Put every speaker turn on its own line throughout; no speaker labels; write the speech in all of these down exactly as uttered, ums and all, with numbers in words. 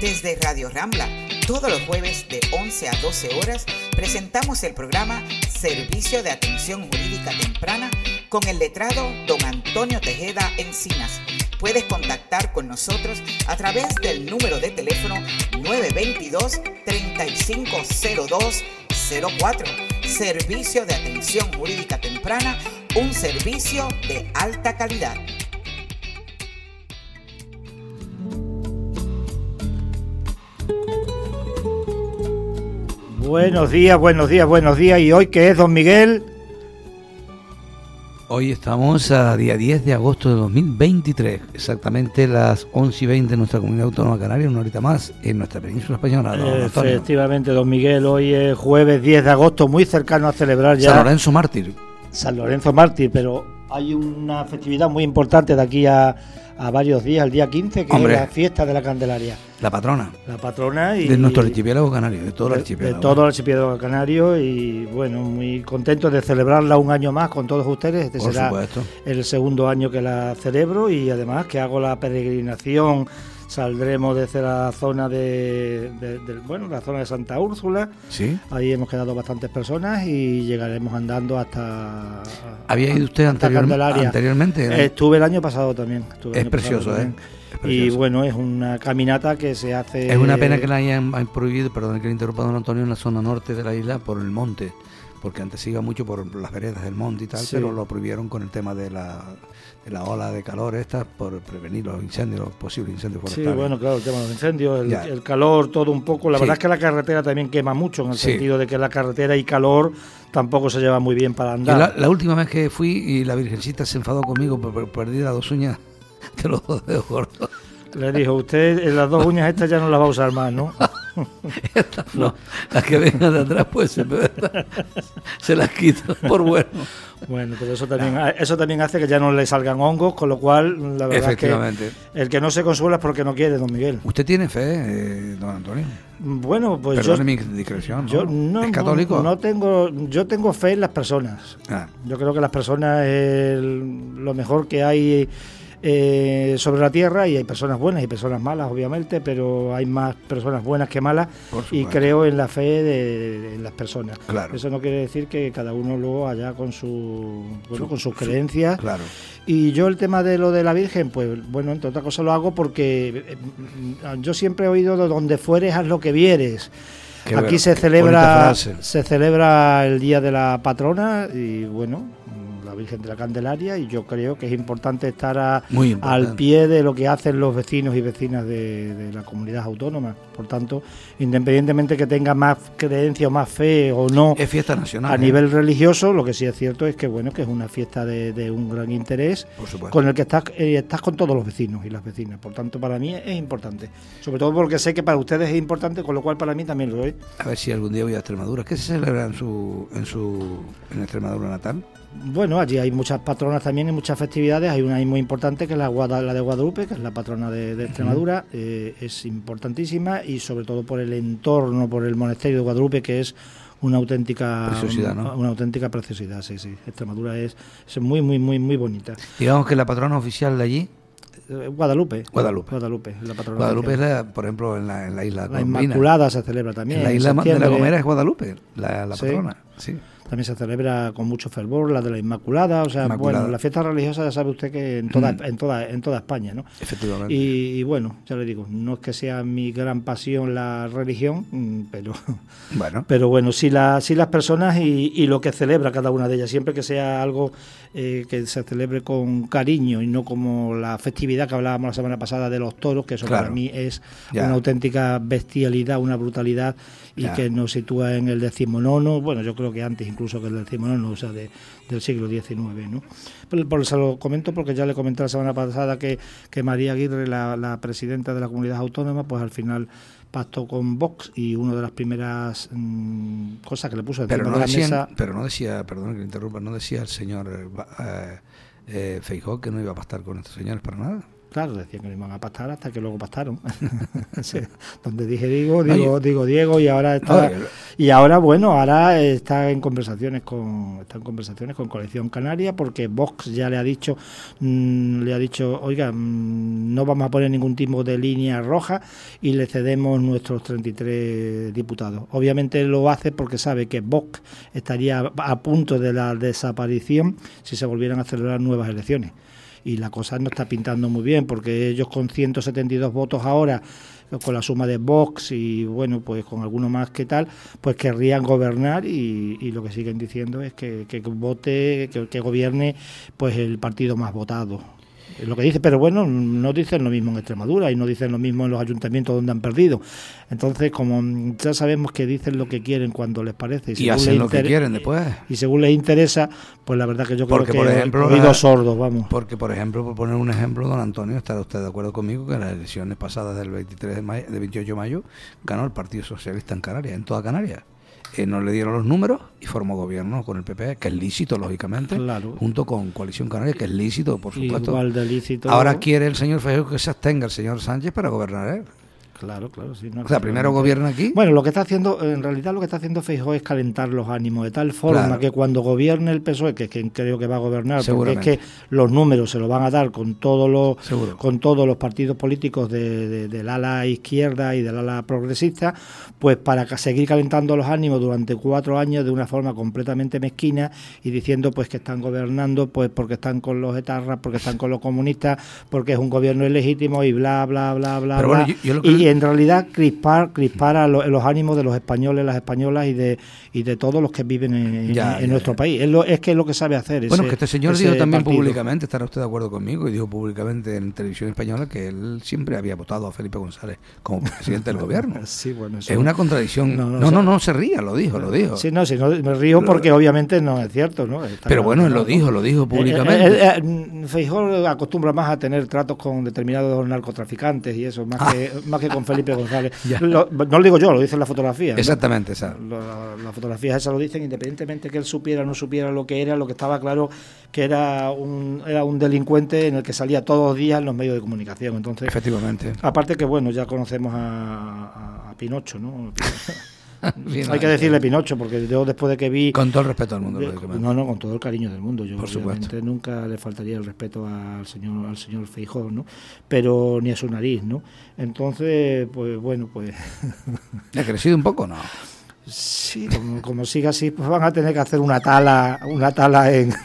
Desde Radio Rambla, todos los jueves de once a doce horas, presentamos el programa Servicio de Atención Jurídica Temprana con el letrado don Antonio Tejeda Encinas. Puedes contactar con nosotros a través del número de teléfono nueve dos dos, tres cinco cero dos cero cuatro. Servicio de Atención Jurídica Temprana, un servicio de alta calidad.
Buenos días, buenos días, buenos días. ¿Y hoy qué es, don Miguel?
Hoy estamos a día diez de agosto de dos mil veintitrés, exactamente las once y veinte de nuestra comunidad autónoma canaria, una horita más en nuestra península española.
Eh, efectivamente, don Miguel, hoy es jueves diez de agosto, muy cercano a celebrar ya
San Lorenzo Mártir.
San Lorenzo Mártir, pero hay una festividad muy importante de aquí a, a varios días, el día quince, que Hombre, es la fiesta de la Candelaria.
La patrona.
La patrona y...
De nuestro archipiélago canario, de todo el archipiélago.
De todo el archipiélago canario y, bueno, muy contentos de celebrarla un año más con todos ustedes. Este
Por
será
supuesto.
el segundo año que la celebro y además que hago la peregrinación. Saldremos desde la zona de, de, de bueno, la zona de Santa Úrsula.
Sí.
Ahí hemos quedado bastantes personas y llegaremos andando hasta.
¿Había ido usted anterior, anteriormente? ¿no?
Estuve el año pasado también. Estuve el
es
año
precioso, ¿eh? Es precioso.
Y bueno, es una caminata que se hace.
Es una pena que la hayan prohibido, perdón que le interrumpa, don Antonio, en la zona norte de la isla por el monte, porque antes se iba mucho por las veredas del monte y tal, sí. Pero lo prohibieron con el tema de la, de la ola de calor esta, por prevenir los incendios, los posibles incendios forestales.
Sí, bueno, claro, el tema de los incendios, el, el calor, todo un poco. La sí. verdad es que la carretera también quema mucho, en el sí. sentido de que la carretera y calor tampoco se lleva muy bien para andar.
La, la última vez que fui y la Virgencita se enfadó conmigo por, por perder las dos uñas de los dos dedos gordos.
Le dijo, usted las dos uñas estas ya no las va a usar más, ¿no?
Estas no, las que vengan de atrás pues se, se las quito por bueno.
Bueno, pero eso también ah. eso también hace que ya no le salgan hongos, con lo cual la verdad es que el que no se consuela es porque no quiere, don Miguel.
¿Usted tiene fe, eh, don Antonio?
Bueno, pues
Perdón
yo...
mi discreción, ¿no?
Yo no,
¿Es católico?
No tengo, yo tengo fe en las personas. Ah. Yo creo que las personas es lo mejor que hay Eh, sobre la tierra, y hay personas buenas y personas malas, obviamente, pero hay más personas buenas que malas y creo en la fe de, de, en las personas.
Claro.
Eso no quiere decir que cada uno luego haya con su, bueno,
su
con sus creencias.
Su, claro.
Y yo el tema de lo de la Virgen, pues bueno, entre otras cosas lo hago porque yo siempre he oído de donde fueres haz lo que vieres. Qué Aquí bueno. se celebra se celebra el día de la patrona y bueno, la Virgen de la Candelaria, y yo creo que es importante estar a, importante. al pie de lo que hacen los vecinos y vecinas de, de la comunidad autónoma. Por tanto, independientemente que tenga más creencia o más fe o no,
es fiesta nacional
a
¿eh?
nivel religioso, lo que sí es cierto es que bueno, que es una fiesta de, de un gran interés, con el que estás, eh, estás con todos los vecinos y las vecinas. Por tanto, para mí es importante, sobre todo porque sé que para ustedes es importante, con lo cual para mí también lo es.
A ver si algún día voy a Extremadura. ¿Qué se celebra en su en su en Extremadura natal?
Bueno, allí hay muchas patronas también y muchas festividades. Hay una ahí muy importante que es la, Guada, la de Guadalupe, que es la patrona de, de Extremadura. Uh-huh. Eh, es importantísima, y sobre todo por el entorno, por el monasterio de Guadalupe, que es una auténtica
preciosidad, ¿no?
Una auténtica preciosidad, sí, sí. Extremadura es, es muy, muy, muy, muy bonita.
Digamos que la patrona oficial de allí.
Guadalupe.
Guadalupe.
Guadalupe, la patrona
Guadalupe es, la, por ejemplo, en la, en la isla
La Inmaculada se celebra también.
En la isla de La Gomera es Guadalupe, la, la patrona. Sí. sí.
También se celebra con mucho fervor la de la Inmaculada, o sea,
Inmaculada.
Bueno, la fiesta religiosa ya sabe usted que en toda, mm. en toda, en toda España, ¿no?
Efectivamente.
Y, y bueno, ya le digo, no es que sea mi gran pasión la religión, pero
bueno,
pero bueno, sí, la, sí las personas y, y lo que celebra cada una de ellas, siempre que sea algo eh, que se celebre con cariño y no como la festividad que hablábamos la semana pasada de los toros, que eso claro. para mí es ya. una auténtica bestialidad, una brutalidad, y ya. que nos sitúa en el decimonono, bueno, yo creo que antes incluso que el decimonono, o sea, de, del siglo diecinueve, ¿no? Por, por, se lo comento porque ya le comenté la semana pasada que, que María Aguirre, la, la presidenta de la comunidad autónoma, pues al final pactó con Vox, y una de las primeras mmm, cosas que le puso encima
pero no
de la
decían,
mesa...
Pero no decía, perdón que le interrumpa, no decía el señor eh, eh, Feijóo que no iba a pactar con estos señores para nada.
Claro, decían que no iban a pactar hasta que luego pactaron. Sí, donde dije digo, digo, digo Diego y ahora está y ahora bueno, ahora está en conversaciones con está en conversaciones con Coalición Canaria porque Vox ya le ha dicho mmm, le ha dicho, oiga, mmm, no vamos a poner ningún tipo de línea roja y le cedemos nuestros treinta y tres diputados. Obviamente lo hace porque sabe que Vox estaría a punto de la desaparición si se volvieran a celebrar nuevas elecciones. Y la cosa no está pintando muy bien, porque ellos con ciento setenta y dos votos ahora, con la suma de Vox y bueno, pues con alguno más que tal, pues querrían gobernar y, y lo que siguen diciendo es que, que vote, que, que gobierne pues el partido más votado. Es lo que dice, pero bueno, no dicen lo mismo en Extremadura y no dicen lo mismo en los ayuntamientos donde han perdido. Entonces, como ya sabemos que dicen lo que quieren cuando les parece
y, y hacen lo que quieren después,
y según les interesa, pues la verdad que yo
porque,
creo
por
que
ejemplo,
oídos sordos, vamos.
Porque, por ejemplo, por poner un ejemplo, don Antonio, ¿estará usted de acuerdo conmigo que en las elecciones pasadas del veintitrés de mayo, del veintiocho de mayo ganó el Partido Socialista en Canarias, en toda Canarias? Eh, no le dieron los números y formó gobierno con el P P, que es lícito, lógicamente,
claro,
junto con Coalición Canaria, que es lícito, por supuesto.
Igual de lícito.
Ahora quiere el señor Feijóo que se abstenga el señor Sánchez para gobernar él.
Claro, claro, sí. No,
o sea, primero gobierna aquí.
Bueno, lo que está haciendo, en realidad lo que está haciendo Feijóo es calentar los ánimos de tal forma
claro.
que cuando gobierne el P S O E, que es quien creo que va a gobernar, porque es que los números se los van a dar con todos los
Seguro.
con todos los partidos políticos de, de, del ala izquierda y del ala progresista, pues para seguir calentando los ánimos durante cuatro años de una forma completamente mezquina y diciendo pues que están gobernando pues porque están con los etarras, porque están con los comunistas, porque es un gobierno ilegítimo y bla, bla, bla, bla,
Pero
bla.
Bueno, yo, yo lo que...
Y en realidad crispar crispar a lo, los ánimos de los españoles, las españolas y de y de todos los que viven en,
ya,
en
ya,
nuestro
ya.
país. Es, lo, es que es lo que sabe hacer.
Bueno,
ese,
que este señor dijo también
partido.
públicamente, estará usted de acuerdo conmigo, y dijo públicamente en televisión española que él siempre había votado a Felipe González como presidente del gobierno.
Sí, bueno, eso
es una contradicción. No, no, no,
o sea,
no, no se ría, lo dijo, lo dijo.
Sí, no, sí, no, me río lo, porque obviamente no es cierto, ¿no? Está
pero
claro,
bueno, él
no,
lo dijo, lo dijo públicamente.
Eh, eh, eh, Feijóo acostumbra más a tener tratos con determinados narcotraficantes y eso, más, ah. que, más que con Felipe González. Lo, no lo digo yo, lo dice en la fotografía.
Exactamente, ¿no? Esa.
Las la fotografías esas lo dicen, independientemente que él supiera o no supiera lo que era, lo que estaba claro que era un, era un delincuente en el que salía todos los días en los medios de comunicación. Entonces,
efectivamente.
Aparte que, bueno, ya conocemos a, a, a Pinocho, ¿no? Bien, hay que decirle Pinocho, porque yo después de que vi...
Con todo el respeto al mundo,
de, no, no, con todo el cariño del mundo. Yo
Por
obviamente
supuesto.
nunca le faltaría el respeto al señor al señor Feijóo, ¿no? Pero ni a su nariz, ¿no? Entonces, pues bueno, pues...
¿Ha crecido un poco o no?
Sí, como, como siga así, pues van a tener que hacer una tala, una tala en...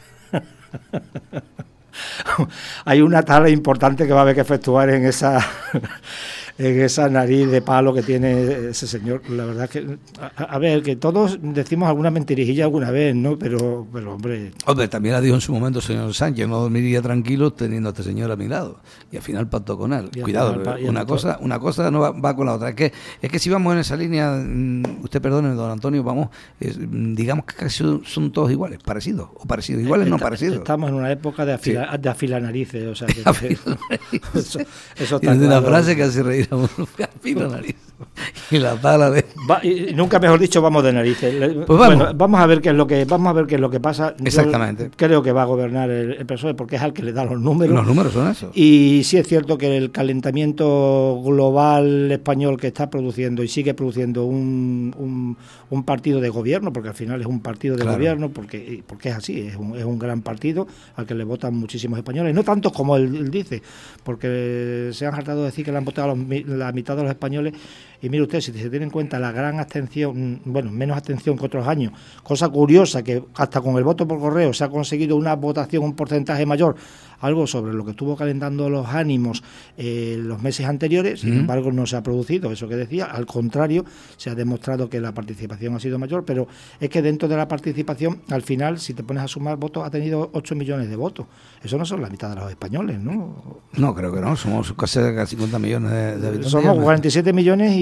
Hay una tala importante que va a haber que efectuar en esa... en esa nariz de palo que tiene ese señor. La verdad que, a, a ver, que todos decimos alguna mentirijilla alguna vez, ¿no? Pero, pero hombre...
Hombre, también la dijo en su momento el señor Sánchez, no dormiría tranquilo teniendo a este señor a mi lado. Y al final pactó con él. Cuidado, final, una cosa una cosa no va, va con la otra. Es que, es que si vamos en esa línea, usted perdone, don Antonio, vamos, es, digamos que casi son, son todos iguales, parecidos, o parecidos, iguales,
Está,
no parecidos.
Estamos en una época de afila, sí. de afilanarices, o sea... Que, que, eso, eso
está claro. Una frase que hace reír la nariz y la pala de
Va, y nunca mejor dicho vamos de narices.
Pues vamos.
Bueno, vamos a ver qué es lo que vamos a ver qué es lo que pasa.
Exactamente.
Yo creo que va a gobernar el, el P S O E porque es al que le da los números.
Los números son esos.
Y sí es cierto que el calentamiento global español que está produciendo y sigue produciendo un, un, un partido de gobierno, porque al final es un partido de claro. gobierno, porque porque es así, es un, es un gran partido al que le votan muchísimos españoles, no tantos como él, él dice, porque se han hartado de decir que le han votado los, la mitad de los españoles. Y mire usted, si se tiene en cuenta la gran abstención, bueno, menos abstención que otros años, cosa curiosa que hasta con el voto por correo se ha conseguido una votación, un porcentaje mayor, algo sobre lo que estuvo calentando los ánimos eh, los meses anteriores, sin mm. embargo no se ha producido eso que decía, al contrario, se ha demostrado que la participación ha sido mayor, pero es que dentro de la participación, al final, si te pones a sumar votos, ha tenido ocho millones de votos. Eso no son la mitad de los españoles, ¿no?
No, creo que no, somos casi cincuenta millones de, de habitantes.
Somos cuarenta y siete millones y... Eh,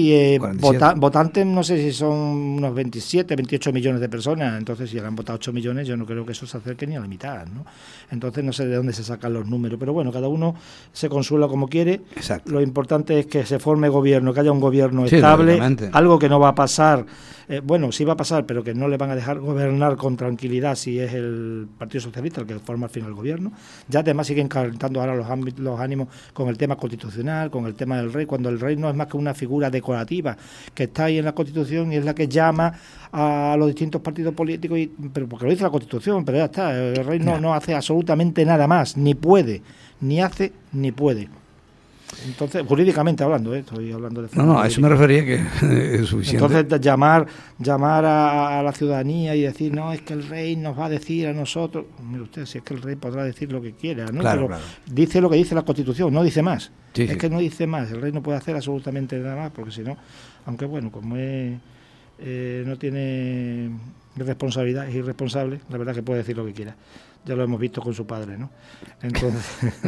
cuarenta y siete.
Vota, votantes no sé si son unos veintisiete, veintiocho millones de personas, entonces si han votado ocho millones yo no creo que eso se acerque ni a la mitad, ¿no? Entonces no sé de dónde se sacan los números, pero bueno, cada uno se consuela como quiere.
Exacto.
Lo importante es que se forme gobierno, que haya un gobierno
sí,
estable, algo que no va a pasar, eh, bueno, sí va a pasar, pero que no le van a dejar gobernar con tranquilidad si es el Partido Socialista el que forma al final el gobierno. Ya además siguen calentando ahora los, ámbitos, los ánimos con el tema constitucional, con el tema del rey, cuando el rey no es más que una figura decorativa que está ahí en la Constitución y es la que llama a los distintos partidos políticos, y, pero porque lo dice la Constitución, pero ya está, el rey no, no hace absolutamente nada más, ni puede, ni hace, ni puede. Entonces, jurídicamente hablando, ¿eh? Estoy hablando de...
No, no, a eso me refería que es suficiente.
Entonces, llamar llamar a, a la ciudadanía y decir, no, es que el rey nos va a decir a nosotros... Mire usted, si es que el rey podrá decir lo que quiera, ¿no?
Claro,
pero
claro.
Dice lo que dice la Constitución, no dice más.
Sí,
es
sí.
que no dice más, el rey no puede hacer absolutamente nada más, porque si no, aunque bueno, como es, eh, no tiene responsabilidad, es irresponsable, la verdad que puede decir lo que quiera. Ya lo hemos visto con su padre, ¿no? Entonces,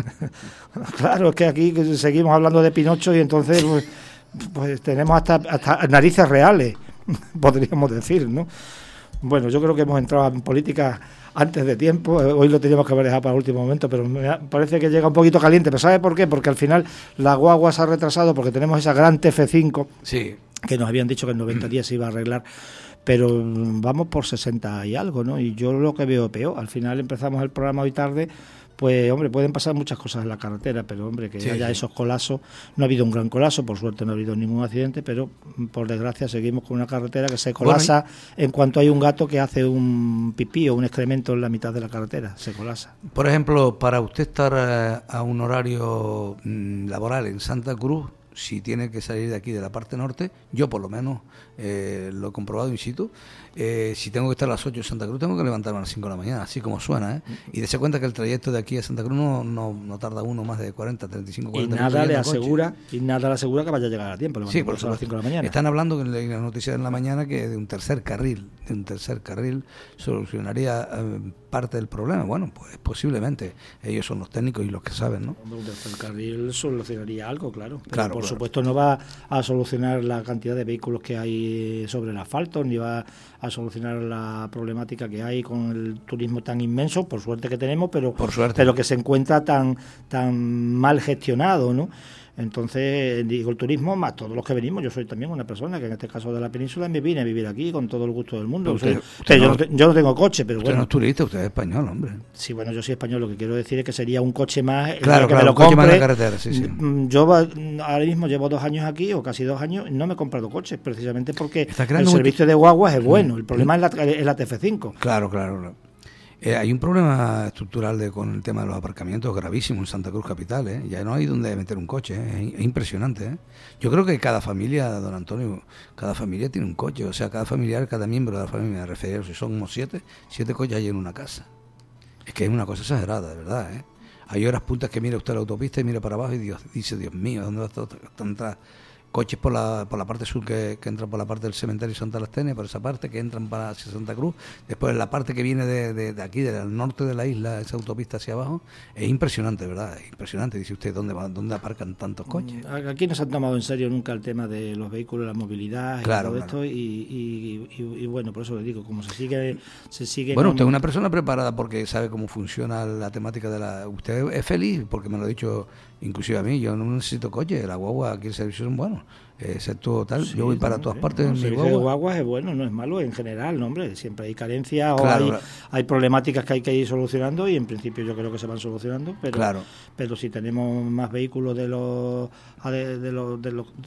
claro, es que aquí seguimos hablando de Pinocho y entonces pues, pues tenemos hasta, hasta narices reales, podríamos decir, ¿no? Bueno, yo creo que hemos entrado en política antes de tiempo, hoy lo teníamos que haber dejado para el último momento, pero me parece que llega un poquito caliente, pero ¿sabe por qué? Porque al final la guagua se ha retrasado porque tenemos esa gran T F cinco,
sí,
que nos habían dicho que en noventa días se iba a arreglar, pero vamos por sesenta y algo, ¿no? Y yo lo que veo peor, al final empezamos el programa hoy tarde, pues hombre, pueden pasar muchas cosas en la carretera, pero hombre, que sí, haya sí. esos colapsos, no ha habido un gran colapso, por suerte no ha habido ningún accidente, pero por desgracia seguimos con una carretera que se colapsa bueno, y... en cuanto hay un gato que hace un pipí o un excremento en la mitad de la carretera, se colapsa.
Por ejemplo, para usted estar a, a un horario mmm, laboral en Santa Cruz, si tiene que salir de aquí de la parte norte, yo por lo menos eh, lo he comprobado in situ, eh, si tengo que estar a las ocho en Santa Cruz, tengo que levantarme a las cinco de la mañana, así como suena, ¿eh? Y dése cuenta que el trayecto de aquí a Santa Cruz no, no, no tarda uno más de cuarenta, treinta y cinco, cuarenta
y nada le asegura Y nada le asegura que vaya a llegar a tiempo,
sí, por
a las cinco de la mañana.
Están hablando en las noticias en la mañana que de un tercer carril, de un tercer carril solucionaría eh, parte del problema. Bueno, pues posiblemente, ellos son los técnicos y los que saben, ¿no?
Un tercer carril solucionaría algo, claro. Pero
claro
por
claro.
supuesto no va a solucionar la cantidad de vehículos que hay sobre el asfalto, ni va a solucionar la problemática que hay con el turismo tan inmenso, por suerte que tenemos, pero,
por suerte.
pero que se encuentra tan, tan mal gestionado, ¿no? Entonces, digo, el turismo, más todos los que venimos, yo soy también una persona que en este caso de la península me vine a vivir aquí con todo el gusto del mundo.
Usted,
usted,
usted
yo,
no,
no te, yo no tengo coche, pero
usted
bueno.
no es turista, usted es español, hombre.
Sí, bueno, yo soy español, lo que quiero decir es que sería un coche más,
claro,
que
claro,
me lo
un coche
compre.
Más en la carretera, sí, sí.
Yo ahora mismo llevo dos años aquí, o casi dos años, y no me he comprado coches, precisamente porque el servicio de guaguas es bueno, el problema es la, es la T F cinco.
Claro, claro, claro. Eh, hay un problema estructural de, con el tema de los aparcamientos gravísimo en Santa Cruz capital, ¿eh? Ya no hay donde meter un coche, ¿eh? Es impresionante, ¿eh? Yo creo que cada familia, don Antonio, cada familia tiene un coche, o sea, cada familiar, cada miembro de la familia, me refiero, si son como siete, siete coches hay en una casa. Es que es una cosa exagerada, de verdad, ¿eh? Hay horas puntas que mira usted la autopista y mira para abajo y Dios, dice, Dios mío, ¿dónde va tanta coches por la por la parte sur que, que entran por la parte del cementerio Santa Lastenia, por esa parte que entran para hacia Santa Cruz, después la parte que viene de, de, de aquí, del norte de la isla, esa autopista hacia abajo, es impresionante, ¿verdad? Es impresionante, dice usted, ¿dónde va, dónde aparcan tantos coches?
Aquí no se han tomado en serio nunca el tema de los vehículos, la movilidad
claro,
y todo
claro.
esto, y, y, y, y bueno, por eso le digo, como se sigue... se sigue
Bueno,
con...
usted es una persona preparada porque sabe cómo funciona la temática de la... Usted es feliz, porque me lo ha dicho inclusive a mí, yo no necesito coche, la guagua, aquí el servicio son buenos. Excepto tal, sí, yo voy para todas partes.
No,
en mi
guagua. de guaguas es bueno, no es malo en general, no, hombre, siempre hay carencias
claro,
o hay,
claro.
hay problemáticas que hay que ir solucionando y en principio yo creo que se van solucionando, pero
claro.
pero si tenemos más vehículos de los de, de los de los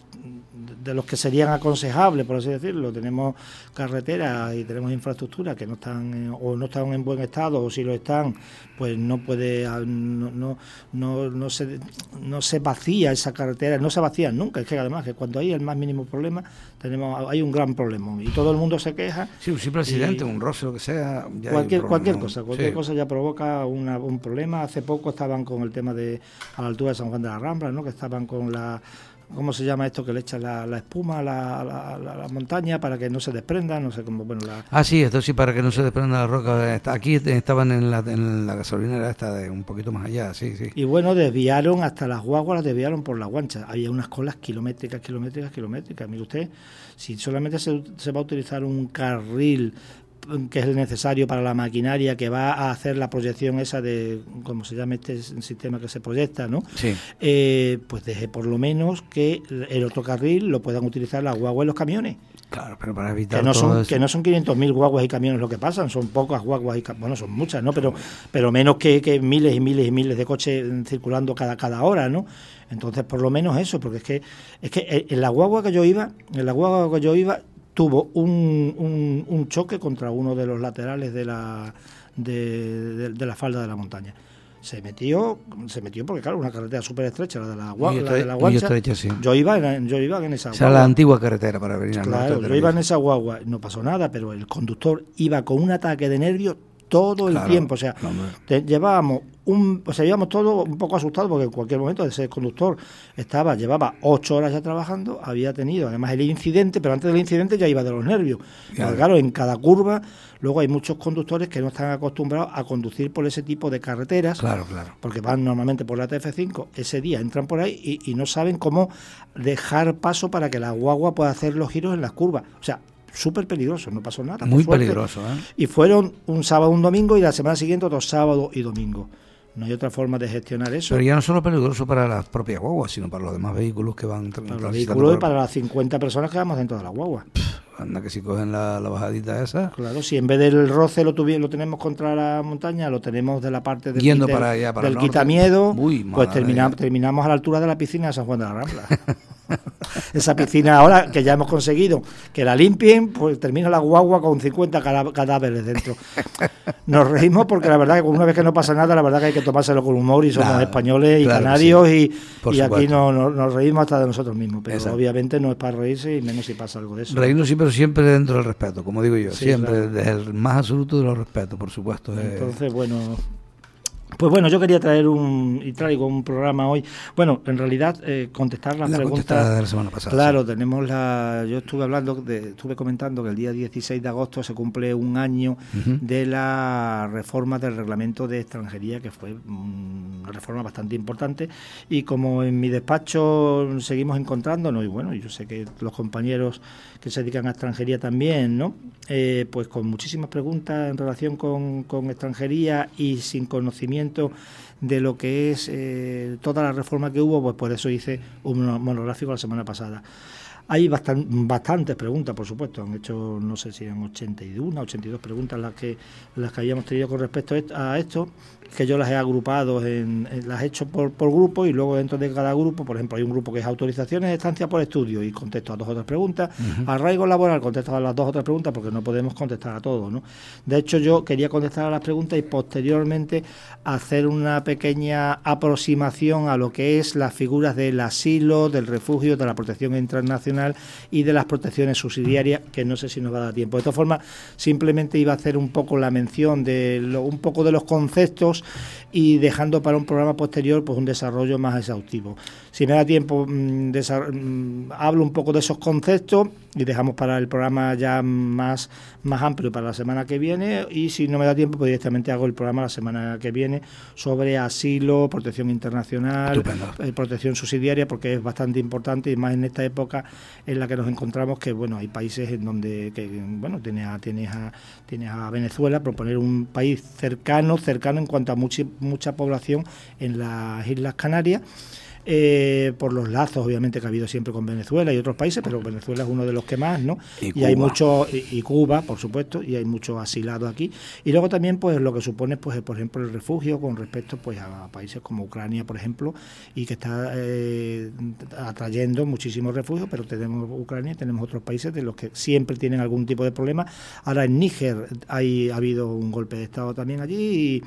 de los que serían aconsejables, por así decirlo, tenemos carreteras y tenemos infraestructuras que no están o no están en buen estado, o si lo están, pues no puede no no no, no se no se vacía esa carretera, no se vacían nunca, es que además que cuando hay el más mínimo problema, tenemos hay un gran problema y todo el mundo se queja.
Sí, un simple accidente, un roce, lo que sea. Ya
cualquier cualquier
problema,
cosa, cualquier
sí.
cosa ya provoca una, un problema. Hace poco estaban con el tema de, a la altura de San Juan de la Rambla, ¿no? Que estaban con la ¿cómo se llama esto? Que le echan la, la espuma a la, la, la, la montaña para que no se desprenda, no sé cómo, bueno, la...
Ah, sí, esto sí, para que no se desprenda la roca. Aquí estaban en la, en la gasolinera esta de un poquito más allá, sí, sí.
Y bueno, desviaron hasta las guaguas, las desviaron por la Guancha. Había unas colas kilométricas, kilométricas, kilométricas. Mire usted, si solamente se, se va a utilizar un carril que es el necesario para la maquinaria que va a hacer la proyección esa de, como se llama este sistema que se proyecta, ¿no?
Sí.
Eh, pues deje por lo menos que el otro carril lo puedan utilizar las guaguas y los camiones.
Claro, pero para evitar
que no
todo
son
eso.
que no son quinientos mil guaguas y camiones lo que pasan, son pocas guaguas y camiones, bueno, son muchas, ¿no? Pero pero menos que, que miles y miles y miles de coches circulando cada cada hora, ¿no? Entonces, por lo menos eso, porque es que es que en la guagua que yo iba, en la guagua que yo iba tuvo un, un, un choque contra uno de los laterales de la de, de, de la falda de la montaña. Se metió, se metió porque claro, una carretera súper estrecha, la de la, gua, la de la Guancha.
Estrecha, sí.
Yo iba en, yo iba en esa
o sea,
guagua.
La antigua carretera para venir al
claro,
norte.
Yo iba en esa guagua, no pasó nada, pero el conductor iba con un ataque de nervios todo el
claro,
tiempo, o sea,
no,
te, llevábamos un, o sea, íbamos todos un poco asustados porque en cualquier momento ese conductor estaba, llevaba ocho horas ya trabajando, había tenido además el incidente, pero antes del incidente ya iba de los nervios. Claro, porque, claro, en cada curva luego hay muchos conductores que no están acostumbrados a conducir por ese tipo de carreteras,
claro, claro,
porque van normalmente por la T F cinco, ese día entran por ahí y, y no saben cómo dejar paso para que la guagua pueda hacer los giros en las curvas, o sea, súper peligroso, no pasó nada.
Muy peligroso, ¿eh?
Y fueron un sábado, un domingo y la semana siguiente otro sábado y domingo. No hay otra forma de gestionar eso.
Pero ya no solo peligroso para las propias guaguas, sino para los demás vehículos que van...
Para los vehículos y para las cincuenta personas que vamos dentro de la guagua.
Pff, anda que si cogen la, la bajadita esa...
Claro, si en vez del roce lo, tuvi- lo tenemos contra la montaña, lo tenemos de la parte del,
Yendo
quita,
para allá, para
del
el norte.
Quitamiedo,
Uy,
pues termina, terminamos a la altura de la piscina de San Juan de la Rambla. Esa piscina ahora que ya hemos conseguido que la limpien, pues termina la guagua con cincuenta cadáveres dentro. Nos reímos porque la verdad que una vez que no pasa nada, la verdad que hay que tomárselo con humor y somos claro, españoles y claro canarios sí, y, y aquí no, no, nos reímos hasta de nosotros mismos, pero exacto, obviamente no es para reírse y menos si pasa algo de eso.
Reírnos sí, pero siempre dentro del respeto, como digo yo, sí, siempre claro, desde el más absoluto de los respetos, por supuesto.
Entonces, eh... bueno... Pues bueno, yo quería traer un, y traigo un programa hoy, bueno, en realidad eh, contestar las
la
preguntas
de la semana pasada.
Claro, sí, tenemos la, yo estuve hablando, de, estuve comentando que el día dieciséis de agosto se cumple un año uh-huh. de la reforma del reglamento de extranjería, que fue una reforma bastante importante, y como en mi despacho seguimos encontrándonos, y bueno, yo sé que los compañeros que se dedican a extranjería también, ¿no? Eh, pues con muchísimas preguntas en relación con, con extranjería y sin conocimiento de lo que es eh, toda la reforma que hubo, pues por eso hice un monográfico la semana pasada. Hay bastan, bastantes preguntas, por supuesto, han hecho, no sé si eran ochenta y uno, ochenta y dos preguntas las que las que habíamos tenido con respecto a esto, que yo las he agrupado, en, en, las he hecho por, por grupo y luego dentro de cada grupo, por ejemplo, hay un grupo que es autorizaciones de estancia por estudio y contesto a dos o tres preguntas, uh-huh. arraigo laboral, contesto a las dos o tres preguntas porque no podemos contestar a todo, ¿no? De hecho, yo quería contestar a las preguntas y posteriormente hacer una pequeña aproximación a lo que es las figuras del asilo, del refugio, de la protección internacional y de las protecciones subsidiarias, que no sé si nos va a dar tiempo. De todas formas, simplemente iba a hacer un poco la mención de lo, un poco de los conceptos y dejando para un programa posterior pues un desarrollo más exhaustivo. Si me da tiempo, mmm, desar- mmm, hablo un poco de esos conceptos y dejamos para el programa ya más, más amplio para la semana que viene, y si no me da tiempo, pues directamente hago el programa la semana que viene sobre asilo, protección internacional, eh, protección subsidiaria, porque es bastante importante y más en esta época en la que nos encontramos que bueno, hay países en donde que, bueno, tienes a, tienes a, tienes a Venezuela, por poner un país cercano, cercano en cuanto a mucha, mucha población en las Islas Canarias. Eh, por los lazos obviamente que ha habido siempre con Venezuela y otros países, pero Venezuela es uno de los que más, ¿no? Y, y hay mucho, y, y Cuba, por supuesto, y hay muchos asilados aquí. Y luego también pues lo que supone, pues por ejemplo, el refugio con respecto pues a países como Ucrania, por ejemplo, y que está eh, atrayendo muchísimos refugios, pero tenemos Ucrania y tenemos otros países de los que siempre tienen algún tipo de problema. Ahora en Níger hay, ha habido un golpe de Estado también allí y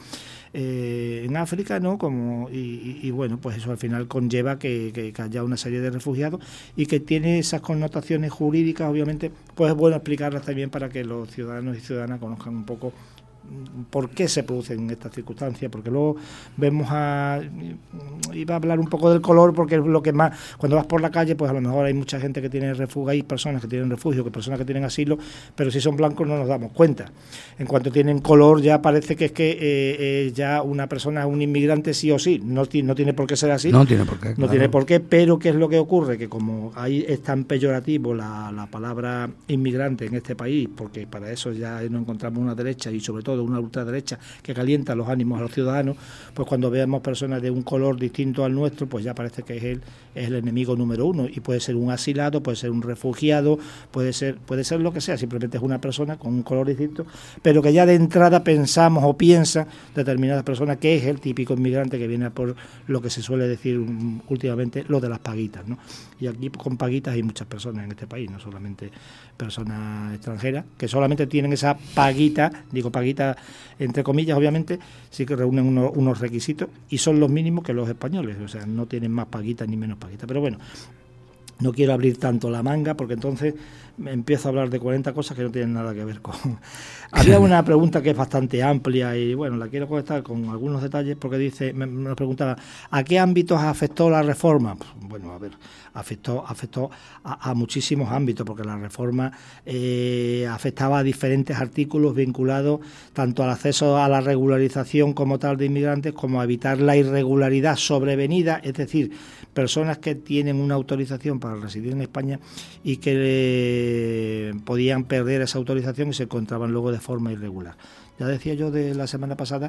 Eh, en África, ¿no? Como y, y, y bueno, pues eso al final conlleva que, que, que haya una serie de refugiados y que tiene esas connotaciones jurídicas, obviamente, pues es bueno explicarlas también para que los ciudadanos y ciudadanas conozcan un poco por qué se producen estas circunstancias, porque luego vemos a... iba a hablar un poco del color, porque es lo que más... Cuando vas por la calle, pues a lo mejor hay mucha gente que tiene refugio, hay personas que tienen refugio, que personas que tienen asilo, pero si son blancos no nos damos cuenta. En cuanto tienen color ya parece que es que eh, eh, ya una persona, un inmigrante sí o sí, no, t- no tiene por qué ser así.
No tiene por qué,
No
claro.
tiene por qué, pero ¿qué es lo que ocurre? Que como ahí es tan peyorativo la, la palabra inmigrante en este país, porque para eso ya nos encontramos una derecha y sobre todo una ultraderecha que calienta los ánimos a los ciudadanos, pues cuando veamos personas de un color distinto al nuestro, pues ya parece que es el, es el enemigo número uno, y puede ser un asilado, puede ser un refugiado, puede ser, puede ser lo que sea, simplemente es una persona con un color distinto, pero que ya de entrada pensamos o piensan determinadas personas que es el típico inmigrante que viene por lo que se suele decir um, últimamente, lo de las paguitas, ¿no? Y aquí con paguitas hay muchas personas en este país, no solamente personas extranjeras, que solamente tienen esa paguita, digo paguita entre comillas, obviamente, sí que reúnen unos, unos requisitos y son los mínimos que los españoles, o sea, no tienen más paguitas ni menos paguitas, pero bueno, no quiero abrir tanto la manga porque entonces me empiezo a hablar de cuarenta cosas que no tienen nada que ver con... Había una pregunta que es bastante amplia y bueno, la quiero contestar con algunos detalles porque dice, me, me nos preguntaba, ¿a qué ámbitos afectó la reforma? Pues, bueno, a ver, afectó afectó a, a muchísimos ámbitos porque la reforma eh, afectaba a diferentes artículos vinculados tanto al acceso a la regularización como tal de inmigrantes como a evitar la irregularidad sobrevenida, es decir, personas que tienen una autorización para residir en España y que eh, podían perder esa autorización y se encontraban luego de forma irregular. Ya decía yo de la semana pasada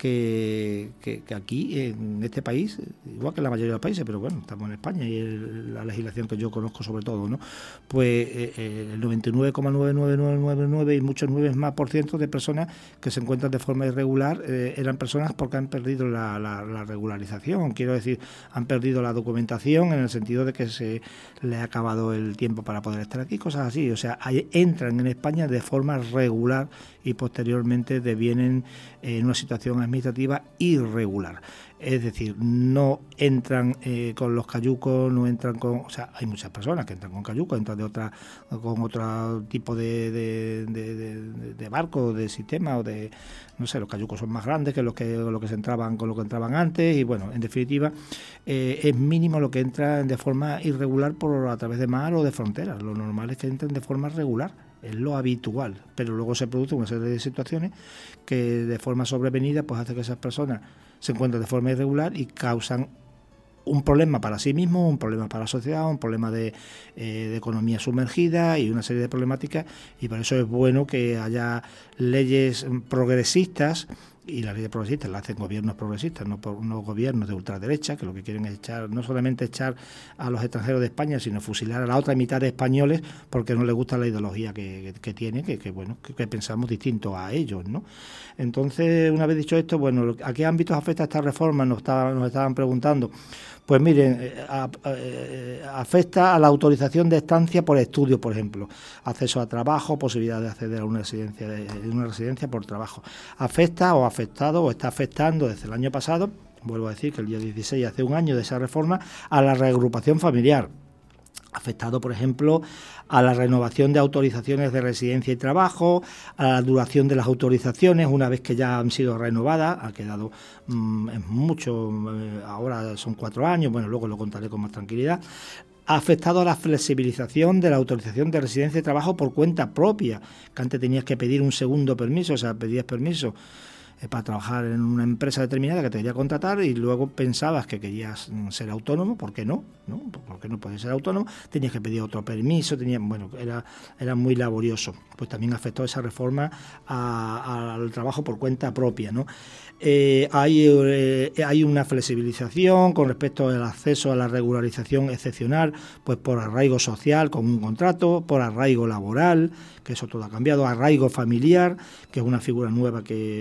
que, que, que aquí, en este país, igual que en la mayoría de los países, pero bueno, estamos en España y el, la legislación que yo conozco sobre todo, ¿no? Pues eh, el noventa y nueve coma nueve nueve nueve nueve nueve y muchos nueve más por ciento de personas que se encuentran de forma irregular eh, eran personas porque han perdido la, la, la regularización, quiero decir, han perdido la documentación en el sentido de que se le ha acabado el tiempo para poder estar aquí, cosas así, o sea, hay, entran en España de forma regular y posteriormente devienen en una situación administrativa irregular. Es decir, no entran eh, con los cayucos, no entran con... O sea, hay muchas personas que entran con cayucos, entran de otra con otro tipo de, de, de, de, de barco, de sistema, o de... No sé, los cayucos son más grandes que los que, los que se entraban con lo que entraban antes y, bueno, en definitiva, eh, es mínimo lo que entra de forma irregular por a través de mar o de fronteras. Lo normal es que entren de forma regular. Es lo habitual, pero luego se produce una serie de situaciones que de forma sobrevenida pues hace que esas personas se encuentren de forma irregular y causan un problema para sí mismos, un problema para la sociedad, un problema de, eh, de economía sumergida y una serie de problemáticas, y por eso es bueno que haya leyes progresistas, y las leyes progresistas las hacen gobiernos progresistas, no, no gobiernos de ultraderecha, que lo que quieren es echar, no solamente echar a los extranjeros de España, sino fusilar a la otra mitad de españoles porque no les gusta la ideología que, que, que tiene, que, que bueno, que, que pensamos distinto a ellos, ¿no? Entonces, una vez dicho esto, bueno, ¿a qué ámbitos afecta esta reforma? Nos, estaba, nos estaban preguntando. Pues miren, eh, a, eh, afecta a la autorización de estancia por estudios, por ejemplo, acceso a trabajo, posibilidad de acceder a una residencia, de, de una residencia por trabajo. Afecta o ha afectado o está afectando desde el año pasado, vuelvo a decir que el día dieciséis, hace un año de esa reforma, a la reagrupación familiar. Afectado, por ejemplo, a la renovación de autorizaciones de residencia y trabajo, a la duración de las autorizaciones una vez que ya han sido renovadas, ha quedado mmm, mucho, eh, ahora son cuatro años, bueno, luego lo contaré con más tranquilidad. Ha afectado a la flexibilización de la autorización de residencia y trabajo por cuenta propia, que antes tenías que pedir un segundo permiso, o sea, pedías permiso para trabajar en una empresa determinada que te quería contratar y luego pensabas que querías ser autónomo, ¿por qué no? ¿No? ¿Por qué no podías ser autónomo? Tenías que pedir otro permiso, tenías, bueno, era, era muy laborioso. Pues también afectó esa reforma a, a, al trabajo por cuenta propia, ¿no? Eh, hay, eh, hay una flexibilización con respecto al acceso a la regularización excepcional, pues por arraigo social con un contrato, por arraigo laboral, que eso todo ha cambiado, arraigo familiar, que es una figura nueva que, que se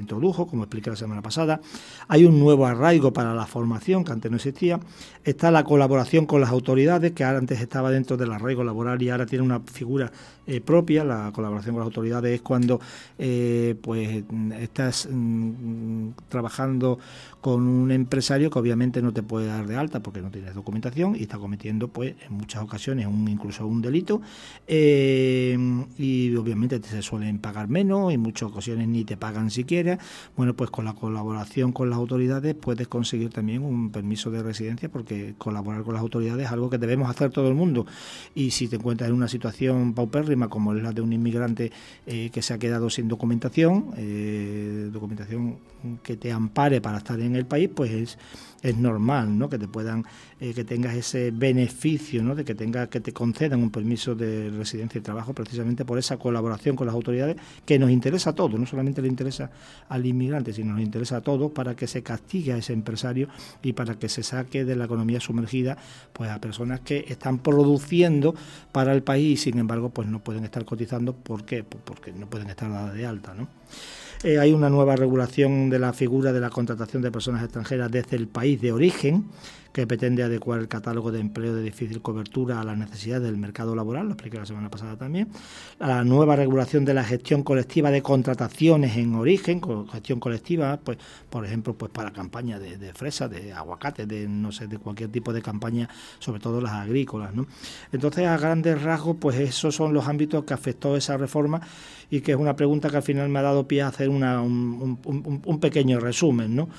introdujo, como expliqué la semana pasada. Hay un nuevo arraigo para la formación, que antes no existía. Está la colaboración con las autoridades, que antes estaba dentro del arraigo laboral y ahora tiene una figura eh, propia. La colaboración con las autoridades es cuando eh, pues estás mm, trabajando con un empresario que obviamente no te puede dar de alta porque no tienes documentación y está cometiendo pues en muchas ocasiones un, incluso un delito, eh, y obviamente te se suelen pagar menos y en muchas ocasiones ni te pagan siquiera. Bueno, pues con la colaboración con las autoridades puedes conseguir también un permiso de residencia, porque colaborar con las autoridades es algo que debemos hacer todo el mundo, y si te encuentras en una situación paupérrima como es la de un inmigrante eh, que se ha quedado sin documentación, eh, documentación que te ampare para estar en el país, pues es, es normal, ¿no?, que te puedan, eh, que tengas ese beneficio, ¿no?, de que tenga, que te concedan un permiso de residencia y trabajo, precisamente por esa colaboración con las autoridades que nos interesa a todos. No solamente le interesa al inmigrante, sino nos interesa a todos, para que se castigue a ese empresario y para que se saque de la economía sumergida pues a personas que están produciendo para el país y sin embargo pues no pueden estar cotizando. ¿Por qué? Pues porque no pueden estar dadas de alta, ¿no? Eh, hay una nueva regulación de la figura de la contratación de personas extranjeras desde el país de origen, que pretende adecuar el catálogo de empleo de difícil cobertura a las necesidades del mercado laboral, lo expliqué la semana pasada también. La nueva regulación de la gestión colectiva de contrataciones en origen, gestión colectiva, pues por ejemplo, pues para campañas de, de fresa, de aguacate, de no sé, de cualquier tipo de campaña, sobre todo las agrícolas, ¿no? Entonces, a grandes rasgos, pues esos son los ámbitos que afectó esa reforma, y que es una pregunta que al final me ha dado pie a hacer una, un, un, un pequeño resumen, ¿no?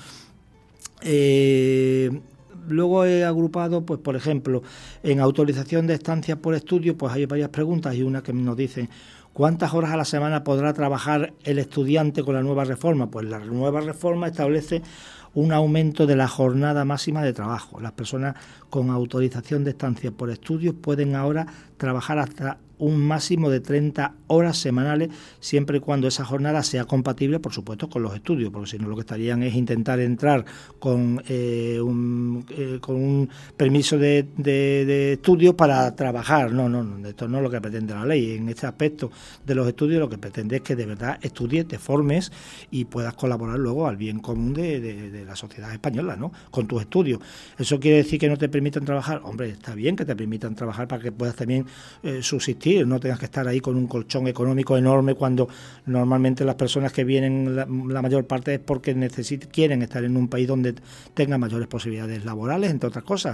Eh, luego he agrupado, pues por ejemplo, en autorización de estancia por estudio, pues hay varias preguntas, y una que nos dicen: ¿cuántas horas a la semana podrá trabajar el estudiante con la nueva reforma? Pues la nueva reforma establece un aumento de la jornada máxima de trabajo. Las personas con autorización de estancia por estudios pueden ahora trabajar hasta un máximo de treinta horas semanales, siempre y cuando esa jornada sea compatible, por supuesto, con los estudios, porque si no lo que estarían es intentar entrar con, eh, un, eh, con un permiso de, de, de estudio para trabajar. No, no, no, esto no es lo que pretende la ley. En este aspecto de los estudios lo que pretende es que de verdad estudies, te formes y puedas colaborar luego al bien común de, de, de la sociedad española, ¿no?, con tus estudios. ¿Eso quiere decir que no te permitan trabajar? Hombre, está bien que te permitan trabajar para que puedas también eh, subsistir, no tengas que estar ahí con un colchón económico enorme, cuando normalmente las personas que vienen, la, la mayor parte es porque necesit, quieren estar en un país donde tengan mayores posibilidades laborales, entre otras cosas,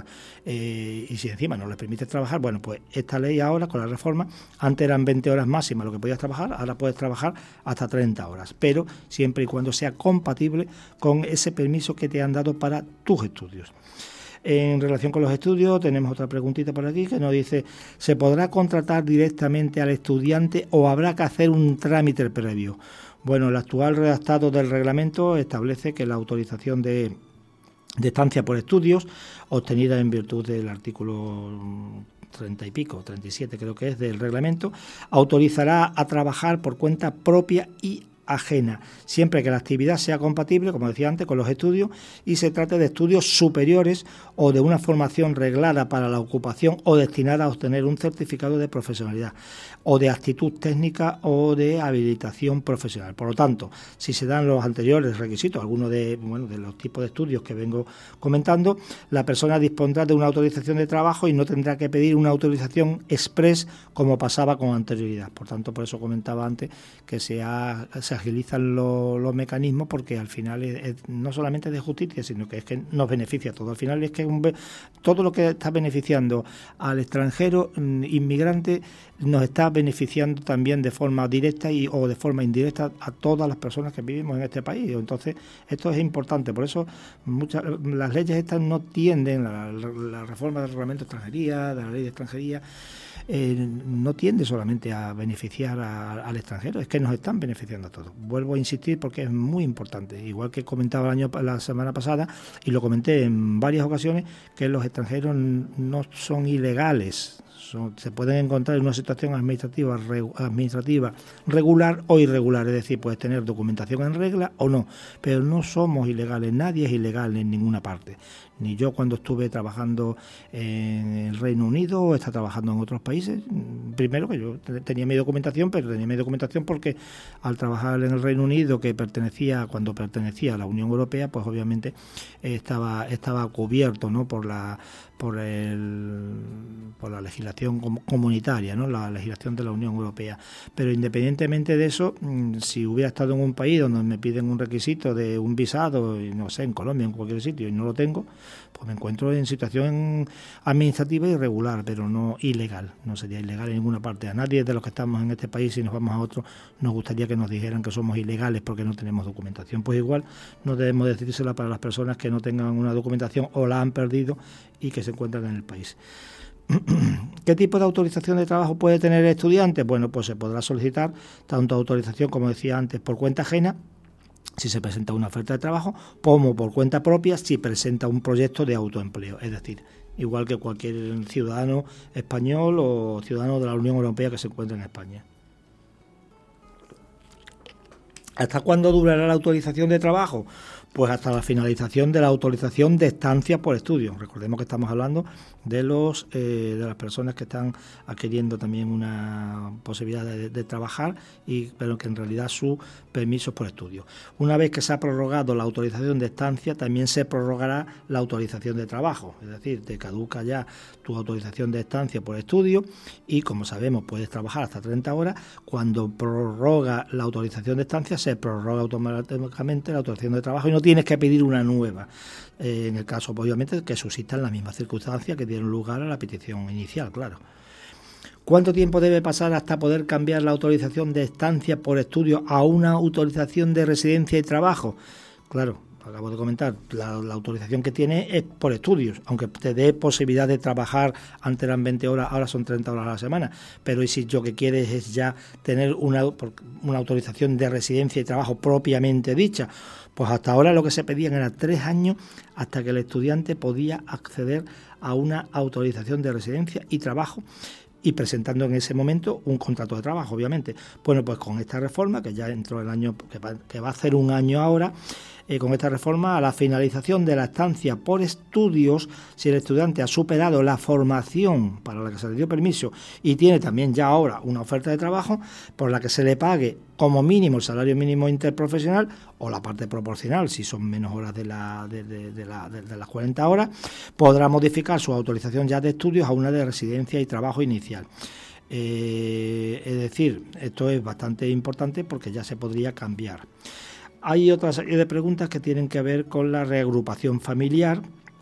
eh, y si encima no les permites trabajar, bueno, pues esta ley ahora, con la reforma, antes eran veinte horas máximas lo que podías trabajar, ahora puedes trabajar hasta treinta horas, pero siempre y cuando sea compatible con ese permiso que te han dado para tus estudios. En relación con los estudios, tenemos otra preguntita por aquí que nos dice: ¿se podrá contratar directamente al estudiante o habrá que hacer un trámite previo? Bueno, el actual redactado del reglamento establece que la autorización de, de estancia por estudios, obtenida en virtud del artículo treinta y pico, treinta y siete creo que es, del reglamento, autorizará a trabajar por cuenta propia y ajena, siempre que la actividad sea compatible, como decía antes, con los estudios y se trate de estudios superiores o de una formación reglada para la ocupación o destinada a obtener un certificado de profesionalidad o de aptitud técnica o de habilitación profesional. Por lo tanto, si se dan los anteriores requisitos, algunos de, bueno, de los tipos de estudios que vengo comentando, la persona dispondrá de una autorización de trabajo y no tendrá que pedir una autorización express como pasaba con anterioridad. Por tanto, por eso comentaba antes que se, ha, se agilizan los, los mecanismos, porque al final es, es, no solamente es de justicia, sino que es que nos beneficia a todos. Al final es que un, todo lo que está beneficiando al extranjero inmigrante nos está beneficiando también de forma directa y o de forma indirecta a todas las personas que vivimos en este país. Entonces, esto es importante. Por eso muchas las leyes estas no tienden, la, la, la reforma del reglamento de extranjería, de la ley de extranjería, Eh, no tiende solamente a beneficiar a, al extranjero, es que nos están beneficiando a todos. Vuelvo a insistir porque es muy importante, igual que comentaba el año, la semana pasada, y lo comenté en varias ocasiones, que los extranjeros no son ilegales, son, se pueden encontrar en una situación administrativa, re, administrativa regular o irregular, es decir, puedes tener documentación en regla o no, pero no somos ilegales, nadie es ilegal en ninguna parte. Ni yo cuando estuve trabajando en el Reino Unido o está trabajando en otros países, primero que yo tenía mi documentación, pero tenía mi documentación porque al trabajar en el Reino Unido, que pertenecía, cuando pertenecía a la Unión Europea, pues obviamente eh, estaba estaba cubierto, ¿no?, por la por el por la legislación comunitaria, ¿no?, la legislación de la Unión Europea. Pero independientemente de eso, si hubiera estado en un país donde me piden un requisito de un visado, y no sé, en Colombia, en cualquier sitio, y no lo tengo, pues me encuentro en situación administrativa irregular, pero no ilegal. No sería ilegal en ninguna parte. A nadie de los que estamos en este país, si nos vamos a otro, nos gustaría que nos dijeran que somos ilegales porque no tenemos documentación. Pues igual no debemos decírsela para las personas que no tengan una documentación o la han perdido y que se encuentran en el país. ¿Qué tipo de autorización de trabajo puede tener el estudiante? Bueno, pues se podrá solicitar tanto autorización, como decía antes, por cuenta ajena, si se presenta una oferta de trabajo, como por cuenta propia si presenta un proyecto de autoempleo. Es decir, igual que cualquier ciudadano español o ciudadano de la Unión Europea que se encuentre en España. ¿Hasta cuándo durará la autorización de trabajo? Pues hasta la finalización de la autorización de estancia por estudio. Recordemos que estamos hablando de los eh, de las personas que están adquiriendo también una posibilidad de, de trabajar, y pero que en realidad su permiso es por estudio. Una vez que se ha prorrogado la autorización de estancia, también se prorrogará la autorización de trabajo. Es decir, te caduca ya tu autorización de estancia por estudio y, como sabemos, puedes trabajar hasta treinta horas. Cuando prorroga la autorización de estancia, se prorroga automáticamente la autorización de trabajo y no tienes que pedir una nueva, eh, en el caso, obviamente, que suscitan las mismas circunstancias que dieron lugar a la petición inicial, claro. ¿Cuánto tiempo debe pasar hasta poder cambiar la autorización de estancia por estudio a una autorización de residencia y trabajo? Claro, acabo de comentar, la, la autorización que tiene es por estudios, aunque te dé posibilidad de trabajar, antes eran veinte horas, ahora son treinta horas a la semana, pero y si lo que quieres es ya tener una, una autorización de residencia y trabajo propiamente dicha, pues hasta ahora lo que se pedían era tres años hasta que el estudiante podía acceder a una autorización de residencia y trabajo, y presentando en ese momento un contrato de trabajo, obviamente. Bueno, pues con esta reforma, que ya entró el año, que va, que va a hacer un año ahora, eh, con esta reforma, a la finalización de la estancia por estudios, si el estudiante ha superado la formación para la que se le dio permiso y tiene también ya ahora una oferta de trabajo por la que se le pague como mínimo el salario mínimo interprofesional o la parte proporcional, si son menos horas de, la, de, de, de, la, de, de las cuarenta horas, podrá modificar su autorización ya de estudios a una de residencia y trabajo inicial. Eh, es decir, esto es bastante importante porque ya se podría cambiar. Hay otra serie de preguntas que tienen que ver con la reagrupación familiar.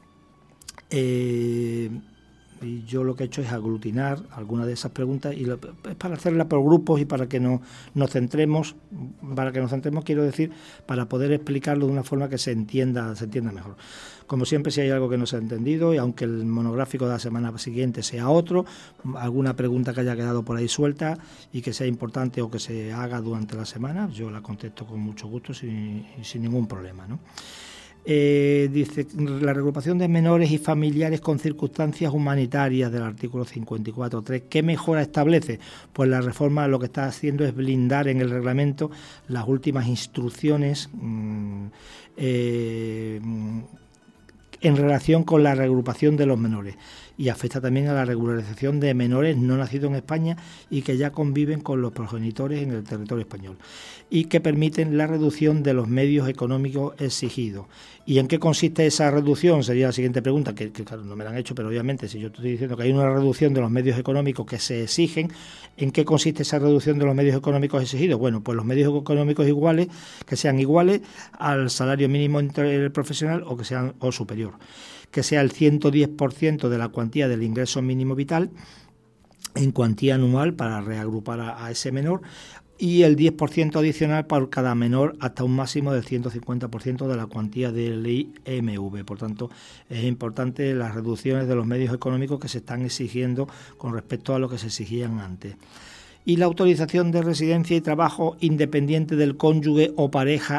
Eh, y yo lo que he hecho es aglutinar algunas de esas preguntas, y lo, es para hacerlas por grupos y para que no, nos centremos, para que nos centremos, quiero decir, para poder explicarlo de una forma que se entienda, se entienda mejor. Como siempre, si hay algo que no se ha entendido, y aunque el monográfico de la semana siguiente sea otro, alguna pregunta que haya quedado por ahí suelta y que sea importante o que se haga durante la semana, yo la contesto con mucho gusto, sin, sin ningún problema, ¿no? Eh, dice, la reagrupación de menores y familiares con circunstancias humanitarias del artículo cincuenta y cuatro punto tres, ¿qué mejora establece? Pues la reforma lo que está haciendo es blindar en el reglamento las últimas instrucciones mmm, eh, en relación con la reagrupación de los menores, y afecta también a la regularización de menores no nacidos en España y que ya conviven con los progenitores en el territorio español, y que permiten la reducción de los medios económicos exigidos. ¿Y en qué consiste esa reducción? Sería la siguiente pregunta, que, que claro, no me la han hecho, pero obviamente si yo estoy diciendo que hay una reducción de los medios económicos que se exigen, ¿en qué consiste esa reducción de los medios económicos exigidos? Bueno, pues los medios económicos iguales, que sean iguales al salario mínimo interprofesional o que sean o superior, que sea el ciento diez por ciento de la cuantía del ingreso mínimo vital en cuantía anual para reagrupar a, a ese menor, y el diez por ciento adicional por cada menor hasta un máximo del ciento cincuenta por ciento de la cuantía del I M V. Por tanto, es importante las reducciones de los medios económicos que se están exigiendo con respecto a lo que se exigían antes. Y la autorización de residencia y trabajo independiente del cónyuge o pareja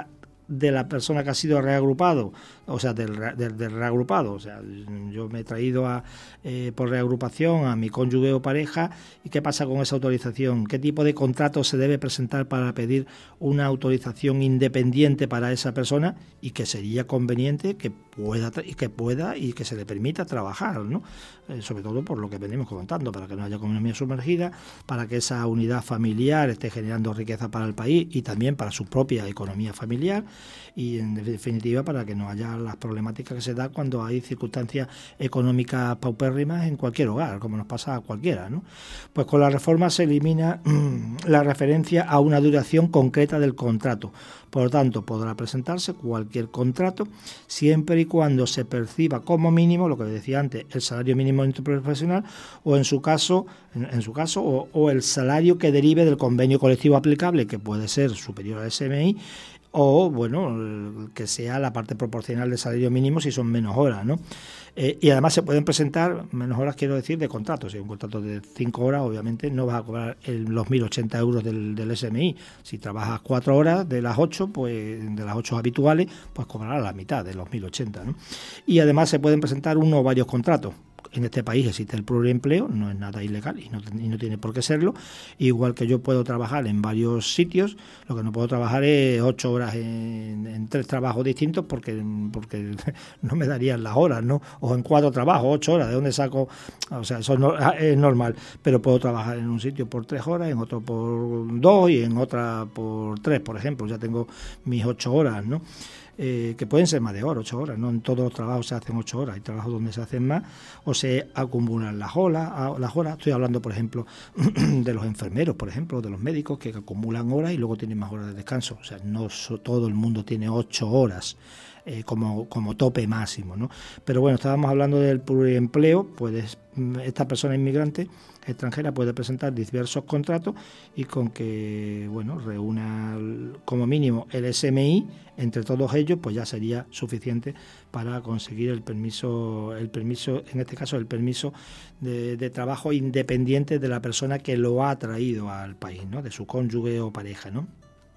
de la persona que ha sido reagrupado, o sea, del, del, del reagrupado, o sea, yo me he traído a, eh, por reagrupación a mi cónyuge o pareja, ¿y qué pasa con esa autorización? ¿Qué tipo de contrato se debe presentar para pedir una autorización independiente para esa persona y que sería conveniente que pueda y que pueda y que se le permita trabajar, ¿no? Eh, sobre todo por lo que venimos comentando, para que no haya economía sumergida, para que esa unidad familiar esté generando riqueza para el país y también para su propia economía familiar, y en definitiva para que no haya las problemáticas que se dan cuando hay circunstancias económicas paupérrimas en cualquier hogar, como nos pasa a cualquiera, ¿no? Pues con la reforma se elimina la referencia a una duración concreta del contrato. Por lo tanto, podrá presentarse cualquier contrato siempre y cuando se perciba como mínimo, lo que decía antes, el salario mínimo interprofesional o en su caso, en, en su caso, o, o el salario que derive del convenio colectivo aplicable, que puede ser superior al S M I, o, bueno, que sea la parte proporcional del salario mínimo si son menos horas, ¿no? Eh, y además se pueden presentar, menos horas quiero decir, de contratos. Si hay un contrato de cinco horas, obviamente no vas a cobrar el, los mil ochenta euros del, del S M I. Si trabajas cuatro horas de las ocho, pues de las ocho habituales, pues cobrarás la mitad de los mil ochenta, ¿no? Y además se pueden presentar uno o varios contratos. En este país existe el pluriempleo, no es nada ilegal y no, y no tiene por qué serlo. Igual que yo puedo trabajar en varios sitios, lo que no puedo trabajar es ocho horas en, en tres trabajos distintos porque, porque no me darían las horas, ¿no? O en cuatro trabajos, ocho horas, ¿de dónde saco? O sea, eso no, es normal, pero puedo trabajar en un sitio por tres horas, en otro por dos y en otra por tres, por ejemplo. Ya tengo mis ocho horas, ¿no? Eh, que pueden ser más de horas, ocho horas, no en todos los trabajos se hacen ocho horas, hay trabajos donde se hacen más o se acumulan las horas, las horas. Estoy hablando, por ejemplo, de los enfermeros, por ejemplo, de los médicos que acumulan horas y luego tienen más horas de descanso. O sea, no so, todo el mundo tiene ocho horas eh, como, como tope máximo, ¿no? Pero bueno, estábamos hablando del pluriempleo, pues esta persona inmigrante extranjera puede presentar diversos contratos y con que, bueno, reúna como mínimo el S M I entre todos ellos, pues ya sería suficiente para conseguir el permiso, el permiso, en este caso el permiso de, de trabajo independiente de la persona que lo ha traído al país, ¿no? De su cónyuge o pareja, ¿no?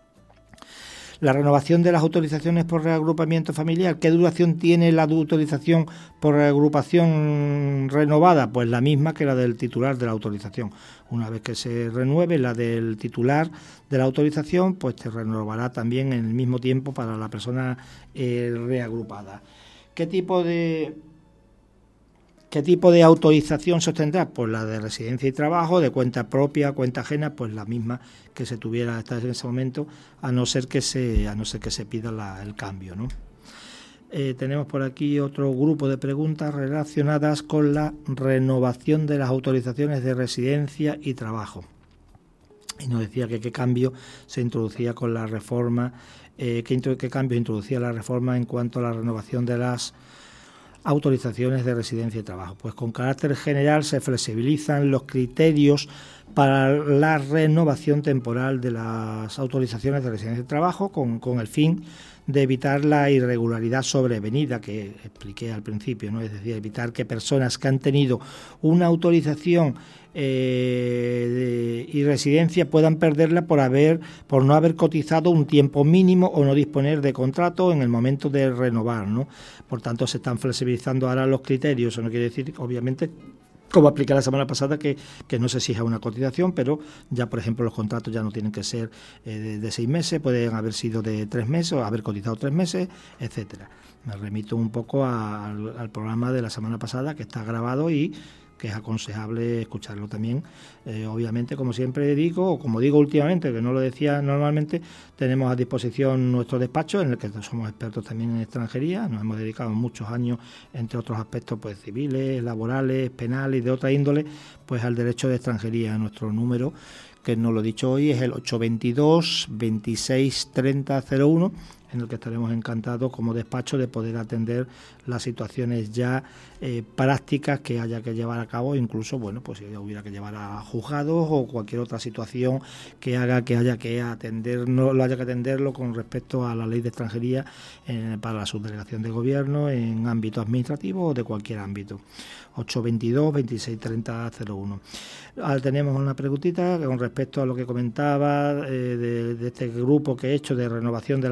La renovación de las autorizaciones por reagrupamiento familiar. ¿Qué duración tiene la autorización por reagrupación renovada? Pues la misma que la del titular de la autorización. Una vez que se renueve la del titular de la autorización, pues te renovará también en el mismo tiempo para la persona eh, reagrupada. ¿Qué tipo de... ¿Qué tipo de autorización se obtendrá? Pues la de residencia y trabajo, de cuenta propia, cuenta ajena, pues la misma que se tuviera hasta en ese momento, a no ser que se, a no ser que se pida la, el cambio, ¿no? Eh, tenemos por aquí otro grupo de preguntas relacionadas con la renovación de las autorizaciones de residencia y trabajo. Y nos decía que qué cambio se introducía con la reforma, eh, qué, qué cambio introducía la reforma en cuanto a la renovación de las autorizaciones de residencia y trabajo. Pues con carácter general se flexibilizan los criterios para la renovación temporal de las autorizaciones de residencia y trabajo con, con el fin de evitar la irregularidad sobrevenida que expliqué al principio, ¿no? Es decir, evitar que personas que han tenido una autorización eh, de, y residencia puedan perderla por haber por no haber cotizado un tiempo mínimo o no disponer de contrato en el momento de renovar, ¿no? Por tanto, se están flexibilizando ahora los criterios. Eso no quiere decir, obviamente, como apliqué la semana pasada, que, que no se exija una cotización, pero ya, por ejemplo, los contratos ya no tienen que ser eh, de, de seis meses, pueden haber sido de tres meses o haber cotizado tres meses, etcétera. Me remito un poco a, al, al programa de la semana pasada, que está grabado y que es aconsejable escucharlo también. Eh, obviamente, como siempre digo, o como digo últimamente, que no lo decía normalmente, tenemos a disposición nuestro despacho, en el que somos expertos también en extranjería. Nos hemos dedicado muchos años, entre otros aspectos pues civiles, laborales, penales y de otra índole, pues al derecho de extranjería. Nuestro número, que no lo he dicho hoy, es el ocho veintidós, veintiséis treinta cero uno, en el que estaremos encantados como despacho de poder atender las situaciones ya eh, prácticas que haya que llevar a cabo, incluso, bueno, pues si hubiera que llevar a juzgados o cualquier otra situación que haga que haya que atender, no lo haya que atenderlo con respecto a la ley de extranjería eh, para la subdelegación de gobierno en ámbito administrativo o de cualquier ámbito. ocho veintidós, veintiséis treinta cero uno. Ahora tenemos una preguntita con respecto a lo que comentaba eh, de, de este grupo que he hecho de renovación de las autoridades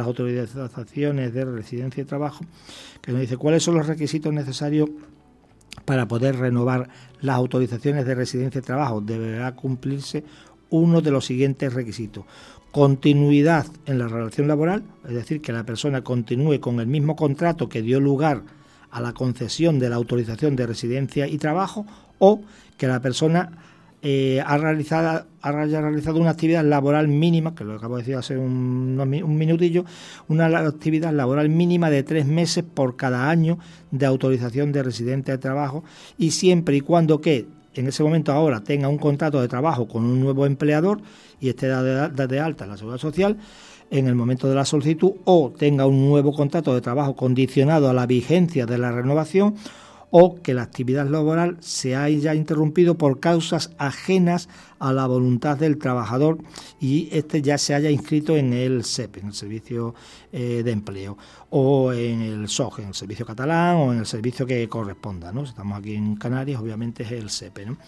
autorizaciones de residencia y trabajo, que nos dice cuáles son los requisitos necesarios para poder renovar las autorizaciones de residencia y trabajo. Deberá cumplirse uno de los siguientes requisitos: continuidad en la relación laboral, es decir, que la persona continúe con el mismo contrato que dio lugar a la concesión de la autorización de residencia y trabajo, o que la persona eh, ha realizado, haya realizado una actividad laboral mínima, que lo acabo de decir hace un, un minutillo, una actividad laboral mínima de tres meses por cada año de autorización de residencia y trabajo, y siempre y cuando que en ese momento ahora tenga un contrato de trabajo con un nuevo empleador y esté de, de, de alta en la Seguridad Social en el momento de la solicitud, o tenga un nuevo contrato de trabajo condicionado a la vigencia de la renovación, o que la actividad laboral se haya interrumpido por causas ajenas a la voluntad del trabajador y este ya se haya inscrito en el S E P, en el Servicio eh, de Empleo, o en el S O G, en el Servicio Catalán, o en el servicio que corresponda, ¿no? Si estamos aquí en Canarias, obviamente es el S E P, ¿no?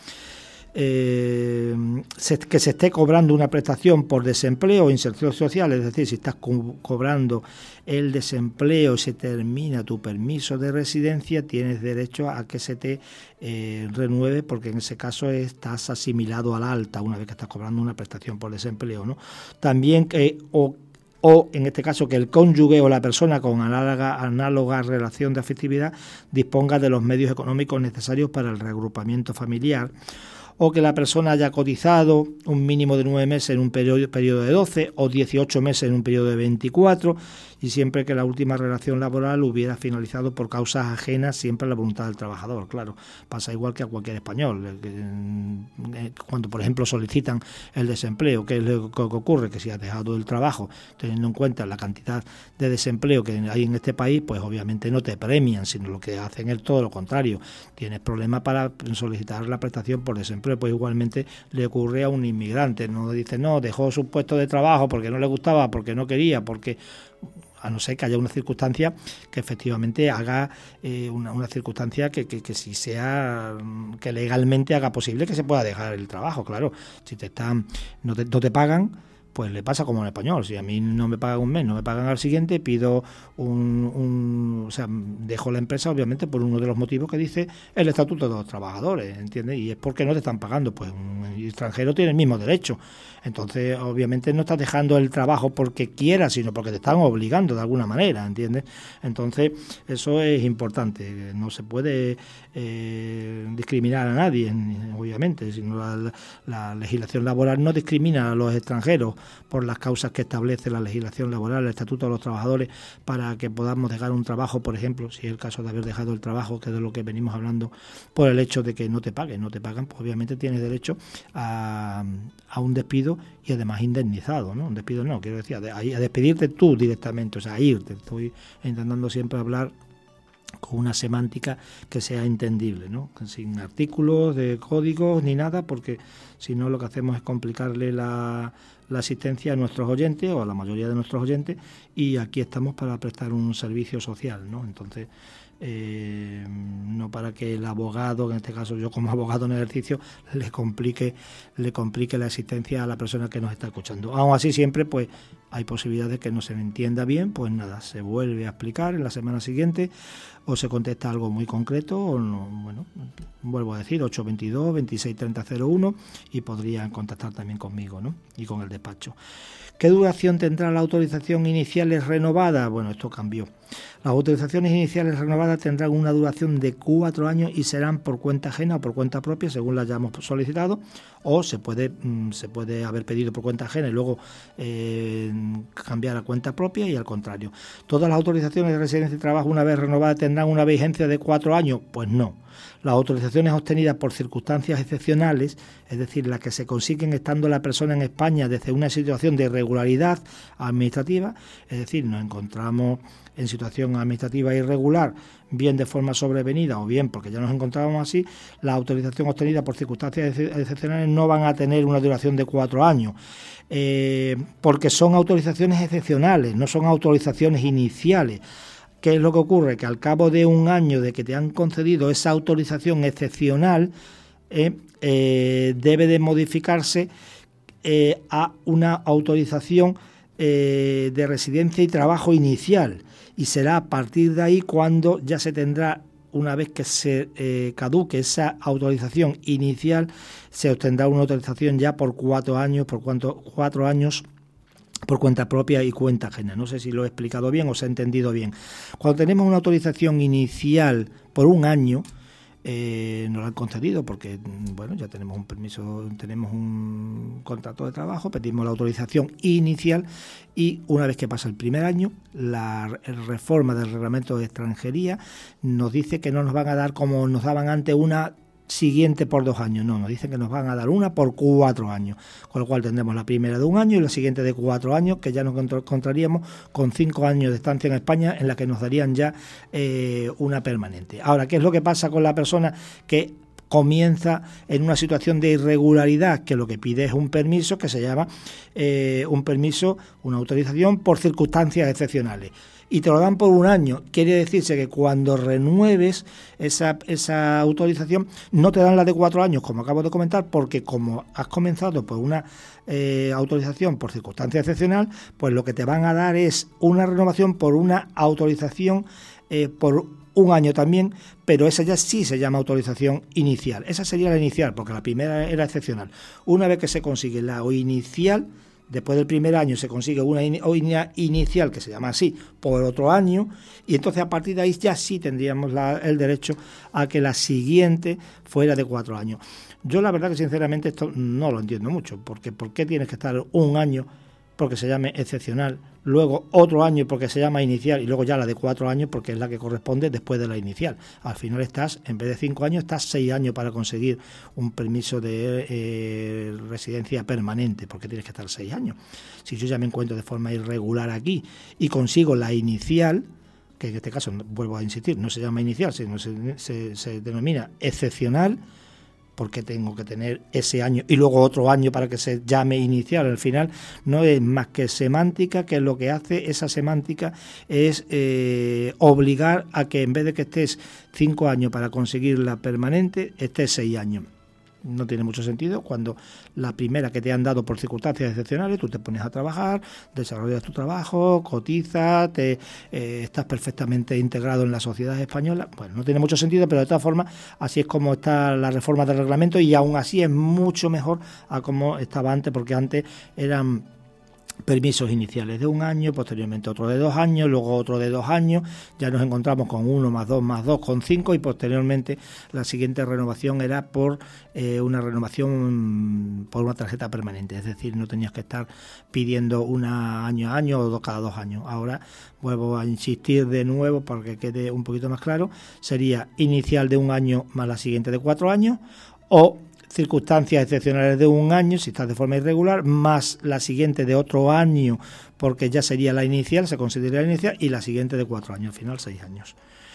Eh, se, que se esté cobrando una prestación por desempleo o inserción social, es decir, si estás co- cobrando el desempleo y se termina tu permiso de residencia, tienes derecho a que se te eh, renueve, porque en ese caso estás asimilado al alta una vez que estás cobrando una prestación por desempleo, ¿no? También que o o en este caso que el cónyuge o la persona con análoga, análoga relación de afectividad disponga de los medios económicos necesarios para el reagrupamiento familiar, o que la persona haya cotizado un mínimo de nueve meses en un periodo, periodo de doce o dieciocho meses en un periodo de veinticuatro, y siempre que la última relación laboral hubiera finalizado por causas ajenas siempre a la voluntad del trabajador. Claro, pasa igual que a cualquier español. Cuando, por ejemplo, solicitan el desempleo, ¿qué es lo que ocurre? Que si has dejado el trabajo, teniendo en cuenta la cantidad de desempleo que hay en este país, pues obviamente no te premian, sino lo que hacen es todo lo contrario. Tienes problemas para solicitar la prestación por desempleo, pues igualmente le ocurre a un inmigrante. No dice, no, dejó su puesto de trabajo porque no le gustaba, porque no quería, porque... a no ser que haya una circunstancia que efectivamente haga eh, una, una circunstancia que, que, que si sea que legalmente haga posible que se pueda dejar el trabajo. Claro, si te están no te, no te pagan, pues le pasa como en español. Si a mí no me pagan un mes, no me pagan al siguiente, pido un, un o sea, dejo la empresa obviamente por uno de los motivos que dice el Estatuto de los Trabajadores, ¿entiendes? Y es porque no te están pagando. Pues un extranjero tiene el mismo derecho. Entonces, obviamente no estás dejando el trabajo porque quieras, sino porque te están obligando de alguna manera, ¿entiendes? Entonces, eso es importante. No se puede eh, discriminar a nadie, obviamente, sino la, la legislación laboral no discrimina a los extranjeros por las causas que establece la legislación laboral, el Estatuto de los Trabajadores, para que podamos dejar un trabajo, por ejemplo, si es el caso de haber dejado el trabajo, que es de lo que venimos hablando, por el hecho de que no te paguen, no te pagan, pues obviamente tienes derecho a, a un despido y además indemnizado, ¿no? Un despido no, quiero decir, a, a despedirte tú directamente, o sea, a irte. Estoy intentando siempre hablar con una semántica que sea entendible, ¿no? Sin artículos de códigos ni nada, porque si no lo que hacemos es complicarle la, la asistencia a nuestros oyentes o a la mayoría de nuestros oyentes, y aquí estamos para prestar un servicio social, ¿no? Entonces, eh, no para que el abogado, en este caso yo como abogado en ejercicio, le complique le complique la asistencia a la persona que nos está escuchando. Aún así, siempre pues hay posibilidades de que no se entienda bien, pues nada, se vuelve a explicar en la semana siguiente, o se contesta algo muy concreto, o no, bueno, vuelvo a decir, ocho veintidós, veintiséis treinta cero uno, y podrían contactar también conmigo, ¿no? Y con el despacho. ¿Qué duración tendrá la autorización iniciales renovada? Bueno, esto cambió. Las autorizaciones iniciales renovadas tendrán una duración de cuatro años y serán por cuenta ajena o por cuenta propia, según la hayamos solicitado, o se puede mmm, se puede haber pedido por cuenta ajena y luego eh, cambiar a cuenta propia, y al contrario. ¿Todas las autorizaciones de residencia y trabajo una vez renovadas tendrán una vigencia de cuatro años? Pues no. Las autorizaciones obtenidas por circunstancias excepcionales, es decir, las que se consiguen estando la persona en España desde una situación de irregularidad administrativa, es decir, nos encontramos en situación administrativa irregular, bien de forma sobrevenida o bien porque ya nos encontrábamos así, la autorización obtenida por circunstancias excepcionales no van a tener una duración de cuatro años, eh, porque son autorizaciones excepcionales, no son autorizaciones iniciales. ¿Qué es lo que ocurre? Que al cabo de un año de que te han concedido esa autorización excepcional, eh, eh, debe de modificarse eh, a una autorización eh, de residencia y trabajo inicial, y será a partir de ahí cuando ya se tendrá, una vez que se eh, caduque esa autorización inicial, se obtendrá una autorización ya por cuatro años, por cuanto, cuatro años por cuenta propia y cuenta ajena. No sé si lo he explicado bien o se ha entendido bien. Cuando tenemos una autorización inicial por un año, eh, nos la han concedido porque, bueno, ya tenemos un permiso, tenemos un contrato de trabajo, pedimos la autorización inicial y una vez que pasa el primer año, la reforma del reglamento de extranjería nos dice que no nos van a dar como nos daban antes una siguiente por dos años, no, nos dicen que nos van a dar una por cuatro años, con lo cual tendremos la primera de un año y la siguiente de cuatro años, que ya nos encontraríamos con cinco años de estancia en España, en la que nos darían ya eh, una permanente. Ahora, ¿qué es lo que pasa con la persona que comienza en una situación de irregularidad, que lo que pide es un permiso que se llama eh, un permiso, una autorización por circunstancias excepcionales? Y te lo dan por un año. Quiere decirse que cuando renueves esa, esa autorización no te dan la de cuatro años, como acabo de comentar, porque como has comenzado por una eh, autorización por circunstancia excepcional, pues lo que te van a dar es una renovación por una autorización eh, por un año también, pero esa ya sí se llama autorización inicial. Esa sería la inicial, porque la primera era excepcional. Una vez que se consigue la inicial, después del primer año se consigue una in- inicial que se llama así por otro año, y entonces a partir de ahí ya sí tendríamos la, el derecho a que la siguiente fuera de cuatro años. Yo la verdad que sinceramente esto no lo entiendo mucho, porque ¿por qué tienes que estar un año porque se llame excepcional, luego otro año porque se llama inicial y luego ya la de cuatro años porque es la que corresponde después de la inicial? Al final estás, en vez de cinco años, estás seis años para conseguir un permiso de eh, residencia permanente, porque tienes que estar seis años. Si yo ya me encuentro de forma irregular aquí y consigo la inicial, que en este caso, vuelvo a insistir, no se llama inicial, sino se, se, se denomina excepcional, porque tengo que tener ese año y luego otro año para que se llame inicial. Al final no es más que semántica, que lo que hace esa semántica es eh, obligar a que en vez de que estés cinco años para conseguir la permanente, estés seis años. No tiene mucho sentido cuando la primera que te han dado por circunstancias excepcionales, tú te pones a trabajar, desarrollas tu trabajo, cotizas, te, eh, estás perfectamente integrado en la sociedad española. Bueno, no tiene mucho sentido, pero de todas formas así es como está la reforma del reglamento, y aún así es mucho mejor a como estaba antes, porque antes eran permisos iniciales de un año, posteriormente otro de dos años, luego otro de dos años, ya nos encontramos con uno más dos más dos con cinco, y posteriormente la siguiente renovación era por eh, una renovación por una tarjeta permanente, es decir, no tenías que estar pidiendo una año a año o dos, cada dos años. Ahora vuelvo a insistir de nuevo para que quede un poquito más claro, sería inicial de un año más la siguiente de cuatro años, o circunstancias excepcionales de un año, si estás de forma irregular, más la siguiente de otro año, porque ya sería la inicial, se considera la inicial, y la siguiente de cuatro años, al final seis años.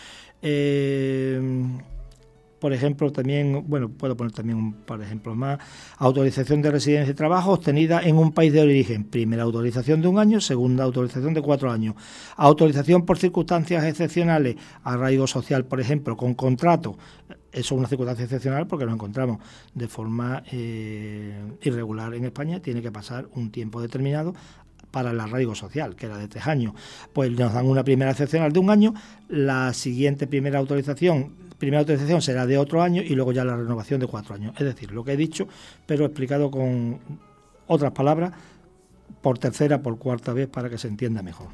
Eh, por ejemplo, también, bueno, puedo poner también un par de ejemplos más. Autorización de residencia y trabajo obtenida en un país de origen. Primera autorización de un año, segunda autorización de cuatro años. Autorización por circunstancias excepcionales, arraigo social, por ejemplo, con contrato. Eso es una circunstancia excepcional porque nos encontramos de forma eh, irregular en España. Tiene que pasar un tiempo determinado para el arraigo social, que era de tres años. Pues nos dan una primera excepcional de un año, la siguiente primera autorización, primera autorización será de otro año, y luego ya la renovación de cuatro años. Es decir, lo que he dicho, pero explicado con otras palabras, por tercera, por cuarta vez, para que se entienda mejor.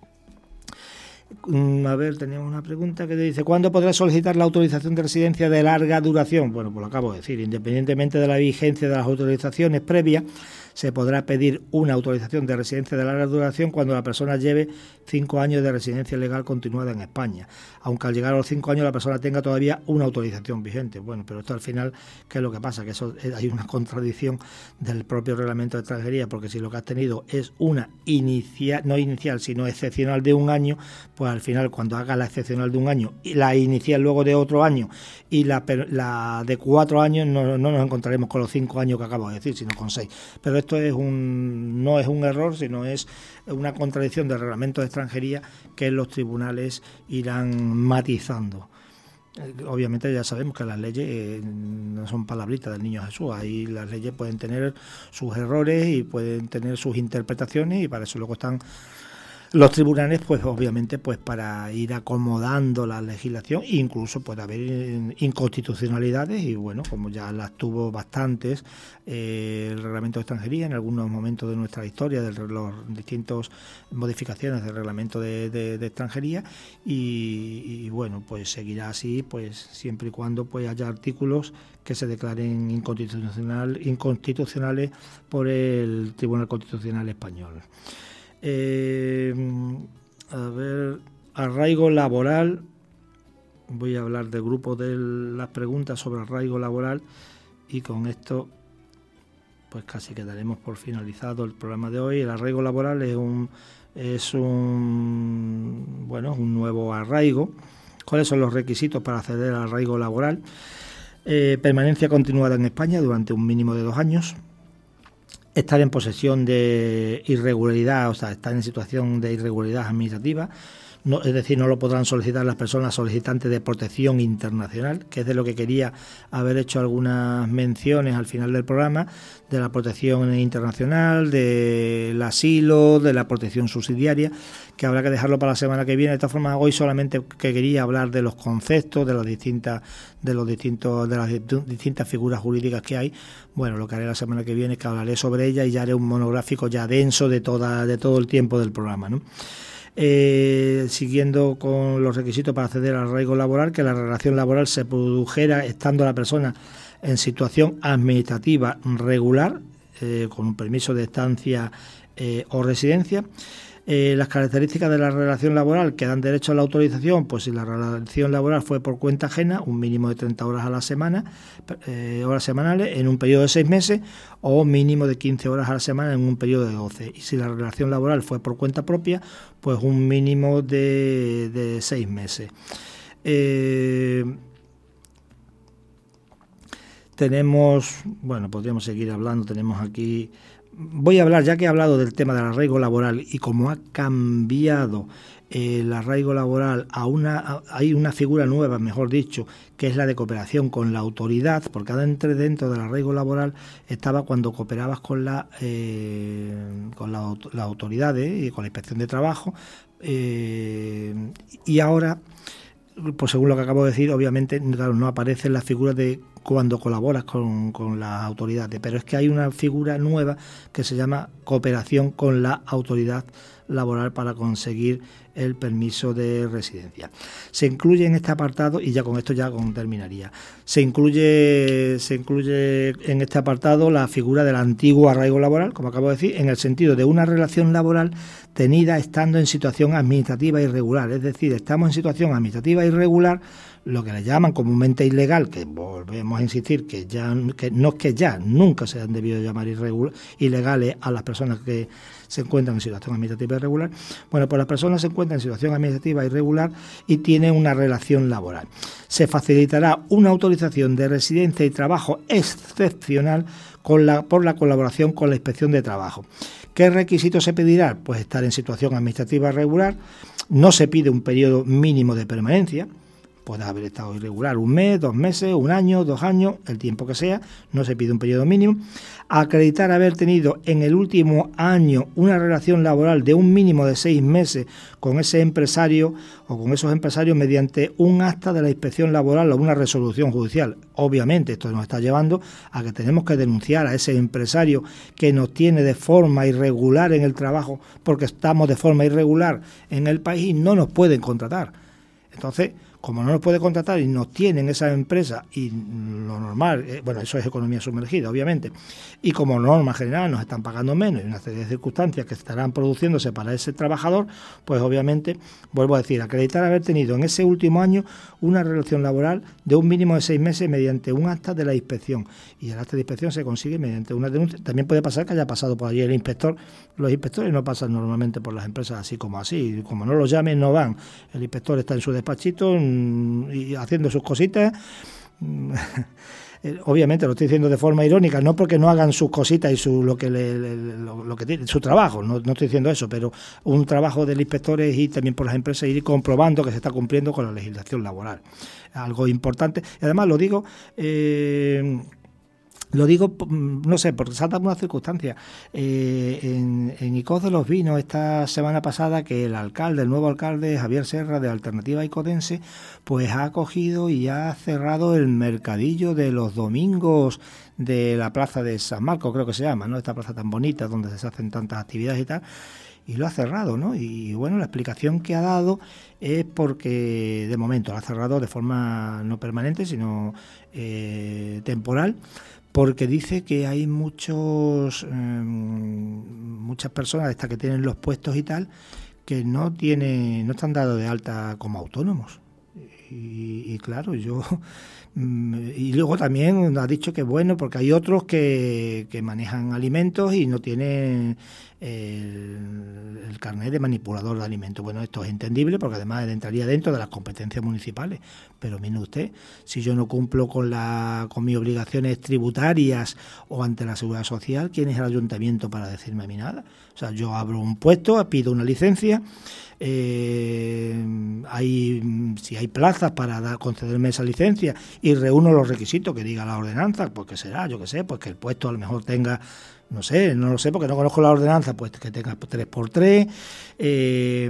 A ver, teníamos una pregunta que te dice: ¿cuándo podrá solicitar la autorización de residencia de larga duración? Bueno, pues lo acabo de decir, independientemente de la vigencia de las autorizaciones previas, se podrá pedir una autorización de residencia de larga duración cuando la persona lleve cinco años de residencia legal continuada en España, aunque al llegar a los cinco años la persona tenga todavía una autorización vigente. Bueno, pero esto al final, ¿qué es lo que pasa? Que eso hay una contradicción del propio reglamento de extranjería, porque si lo que has tenido es una inicial, no inicial, sino excepcional de un año, pues al final cuando haga la excepcional de un año y la inicial luego de otro año y la, la de cuatro años, no, no nos encontraremos con los cinco años que acabo de decir, sino con seis. Pero esto es un no es un error, sino es una contradicción del reglamento de extranjería que los tribunales irán matizando. obviamente ya sabemos que las leyes eh, no son palabritas del niño Jesús, ahí las leyes pueden tener sus errores y pueden tener sus interpretaciones, y para eso luego están los tribunales, pues obviamente pues para ir acomodando la legislación. Incluso puede haber inconstitucionalidades, y bueno, como ya las tuvo bastantes eh, el reglamento de extranjería en algunos momentos de nuestra historia, de las distintas modificaciones del reglamento de, de, de extranjería, y, y bueno, pues seguirá así, pues siempre y cuando pues haya artículos que se declaren inconstitucional, inconstitucionales por el Tribunal Constitucional Español. Eh, a ver, arraigo laboral. Voy a hablar del grupo de las preguntas sobre arraigo laboral, y con esto pues casi quedaremos por finalizado el programa de hoy. El arraigo laboral es un es un bueno un nuevo arraigo. ¿Cuáles son los requisitos para acceder al arraigo laboral? Eh, permanencia continuada en España durante un mínimo de dos años. Estar en posesión de irregularidad, o sea, estar en situación de irregularidad administrativa, no, es decir, no lo podrán solicitar las personas solicitantes de protección internacional, que es de lo que quería haber hecho algunas menciones al final del programa, de la protección internacional, del asilo, de la protección subsidiaria, que habrá que dejarlo para la semana que viene. De todas formas, hoy solamente que quería hablar de los conceptos, de las distintas, de los distintos, de las distintas figuras jurídicas que hay. Bueno, lo que haré la semana que viene es que hablaré sobre ella, y ya haré un monográfico ya denso de toda, de todo el tiempo del programa, ¿no? Eh, siguiendo con los requisitos para acceder al arraigo laboral, que la relación laboral se produjera estando la persona en situación administrativa regular, eh, con un permiso de estancia eh, o residencia. Eh, las características de la relación laboral que dan derecho a la autorización, pues si la relación laboral fue por cuenta ajena, un mínimo de treinta horas a la semana, eh, horas semanales en un periodo de seis meses, o mínimo de quince horas a la semana en un periodo de doce. Y si la relación laboral fue por cuenta propia, pues un mínimo de, de seis meses. Eh, tenemos, bueno, podríamos seguir hablando, tenemos aquí... Voy a hablar, ya que he hablado del tema del arraigo laboral y cómo ha cambiado el arraigo laboral a una, a, hay una figura nueva, mejor dicho, que es la de cooperación con la autoridad, porque adentro dentro del arraigo laboral estaba cuando cooperabas con la eh, con la, las autoridades y con la inspección de trabajo, eh, y ahora, pues según lo que acabo de decir, obviamente claro, no aparece la figura de cuando colaboras con, con las autoridades, pero es que hay una figura nueva que se llama cooperación con la autoridad laboral para conseguir el permiso de residencia. Se incluye en este apartado, y ya con esto ya terminaría, se incluye, se incluye en este apartado la figura del antiguo arraigo laboral, como acabo de decir, en el sentido de una relación laboral tenida estando en situación administrativa irregular, es decir, estamos en situación administrativa irregular, lo que le llaman comúnmente ilegal, que volvemos a insistir que ya que no es que ya nunca se han debido llamar irregular, ilegales a las personas que se encuentran en situación administrativa irregular. Bueno, pues las personas se encuentran en situación administrativa irregular y tienen una relación laboral. Se facilitará una autorización de residencia y trabajo excepcional con la, por la colaboración con la Inspección de Trabajo. ¿Qué requisitos se pedirá? Pues estar en situación administrativa irregular, no se pide un periodo mínimo de permanencia, puede haber estado irregular un mes, dos meses, un año, dos años, el tiempo que sea, no se pide un periodo mínimo. Acreditar haber tenido en el último año una relación laboral de un mínimo de seis meses con ese empresario o con esos empresarios mediante un acta de la inspección laboral o una resolución judicial. Obviamente esto nos está llevando a que tenemos que denunciar a ese empresario que nos tiene de forma irregular en el trabajo, porque estamos de forma irregular en el país y no nos pueden contratar. Entonces, como no nos puede contratar y nos tienen esa empresa, y lo normal, eh, bueno, eso es economía sumergida, obviamente, y como norma general nos están pagando menos y una serie de circunstancias que estarán produciéndose para ese trabajador, pues obviamente, vuelvo a decir, acreditar haber tenido en ese último año una relación laboral de un mínimo de seis meses mediante un acta de la inspección, y el acta de inspección se consigue mediante una denuncia. También puede pasar que haya pasado por allí el inspector. Los inspectores no pasan normalmente por las empresas así como así, como no los llamen no van. El inspector está en su despachito y haciendo sus cositas. eh, obviamente lo estoy diciendo de forma irónica, no porque no hagan sus cositas y su lo que le, le, lo, lo que tiene, su trabajo, no, no estoy diciendo eso, pero un trabajo del inspector es ir también por las empresas, ir comprobando que se está cumpliendo con la legislación laboral. Algo importante. Y además lo digo... Eh, Lo digo, no sé, porque salta una circunstancia. Eh, en, en Icod de los Vinos, esta semana pasada, que el alcalde, el nuevo alcalde, Javier Serra, de Alternativa Icodense, pues ha cogido y ha cerrado el mercadillo de los domingos de la plaza de San Marcos, creo que se llama, ¿no? Esta plaza tan bonita donde se hacen tantas actividades y tal. Y lo ha cerrado, ¿no? Y bueno, la explicación que ha dado es porque, de momento, lo ha cerrado de forma no permanente, sino eh, temporal, porque dice que hay muchos eh, muchas personas estas que tienen los puestos y tal que no tienen, no están dados de alta como autónomos. Y, y claro, yo y luego también ha dicho que bueno, porque hay otros que, que manejan alimentos y no tienen el, el carnet de manipulador de alimentos. Bueno, esto es entendible porque además entraría dentro de las competencias municipales. Pero mire usted, si yo no cumplo con la con mis obligaciones tributarias o ante la Seguridad Social, ¿quién es el ayuntamiento para decirme a mí nada? O sea, yo abro un puesto, pido una licencia, eh, hay si hay plazas para dar, concederme esa licencia y reúno los requisitos que diga la ordenanza, pues que será, yo que sé, pues que el puesto a lo mejor tenga, no sé, no lo sé porque no conozco la ordenanza, pues que tenga tres por tres, eh,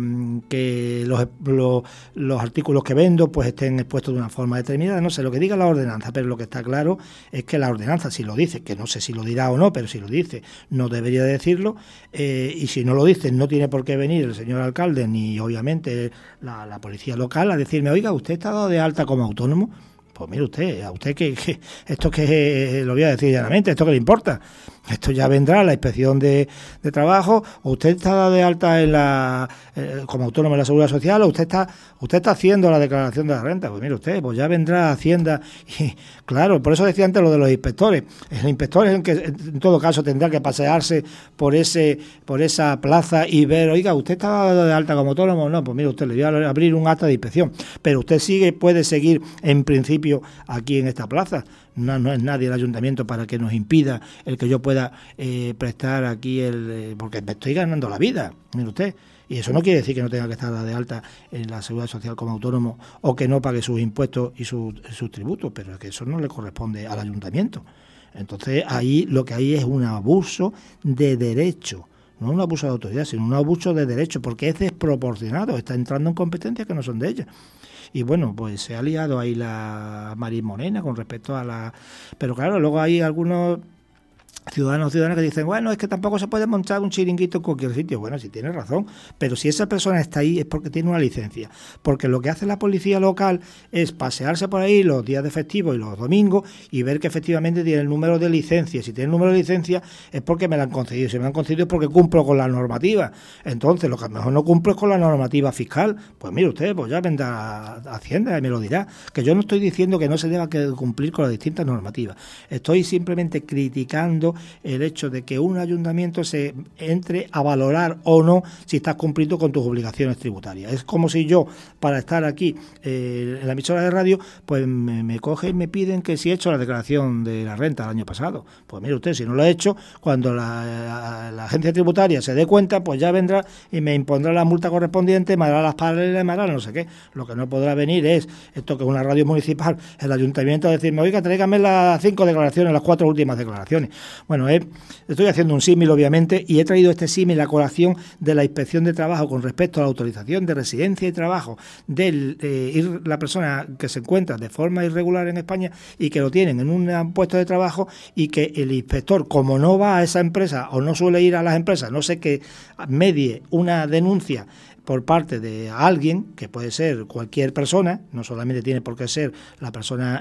que los, los, los artículos que vendo pues estén expuestos de una forma determinada, no sé, lo que diga la ordenanza, pero lo que está claro es que la ordenanza, si lo dice, que no sé si lo dirá o no, pero si lo dice, no debería decirlo, eh, y si no lo dice, no tiene por qué venir el señor alcalde, ni obviamente la, la policía local a decirme, oiga, ¿usted está dado de alta como autónomo? Pues mire usted, a usted que, que esto que lo voy a decir llanamente, esto que le importa, esto ya vendrá la inspección de, de trabajo, o usted está dado de alta en la eh, como autónomo en la Seguridad Social, o usted está usted está haciendo la declaración de la renta, pues mire usted, pues ya vendrá Hacienda y claro, por eso decía antes lo de los inspectores, el inspector es el que en todo caso tendrá que pasearse por ese por esa plaza y ver, oiga, usted está dado de alta como autónomo, no, pues mire usted, le voy a abrir un acta de inspección, pero usted sigue, puede seguir en principio aquí en esta plaza. No, no es nadie el ayuntamiento para que nos impida el que yo pueda eh, prestar aquí el eh, porque me estoy ganando la vida, mire usted, y eso no quiere decir que no tenga que estar de alta en la Seguridad Social como autónomo o que no pague sus impuestos y sus, sus tributos, pero es que eso no le corresponde al ayuntamiento. Entonces ahí lo que hay es un abuso de derecho, no un abuso de autoridad, sino un abuso de derecho, porque es desproporcionado, está entrando en competencias que no son de ella. Y bueno, pues se ha liado ahí la Marín Morena con respecto a la... Pero claro, luego hay algunos ciudadanos o ciudadanas que dicen, bueno, es que tampoco se puede montar un chiringuito en cualquier sitio. Bueno, si tiene razón, pero si esa persona está ahí es porque tiene una licencia, porque lo que hace la policía local es pasearse por ahí los días de festivo y los domingos y ver que efectivamente tiene el número de licencia. Si tiene el número de licencia es porque me la han concedido, si me la han concedido es porque cumplo con la normativa. Entonces, lo que a lo mejor no cumplo es con la normativa fiscal, pues mire usted, pues ya vendrá Hacienda y me lo dirá, que yo no estoy diciendo que no se deba cumplir con las distintas normativas, estoy simplemente criticando el hecho de que un ayuntamiento se entre a valorar o no si estás cumpliendo con tus obligaciones tributarias. Es como si yo, para estar aquí eh, en la emisora de radio, pues me, me coge y me piden que si he hecho la declaración de la renta el año pasado. Pues mire usted, si no lo he hecho, cuando la, la, la agencia tributaria se dé cuenta, pues ya vendrá y me impondrá la multa correspondiente, me hará las paralelas, me hará no sé qué. Lo que no podrá venir es, esto que es una radio municipal, el ayuntamiento a decirme, oiga, tráigame las cinco declaraciones, las cuatro últimas declaraciones. Bueno, eh, estoy haciendo un símil, obviamente, y he traído este símil a colación de la inspección de trabajo con respecto a la autorización de residencia y trabajo de eh, ir la persona que se encuentra de forma irregular en España y que lo tienen en un puesto de trabajo y que el inspector, como no va a esa empresa o no suele ir a las empresas, no sé qué, medie una denuncia por parte de alguien, que puede ser cualquier persona, no solamente tiene por qué ser la persona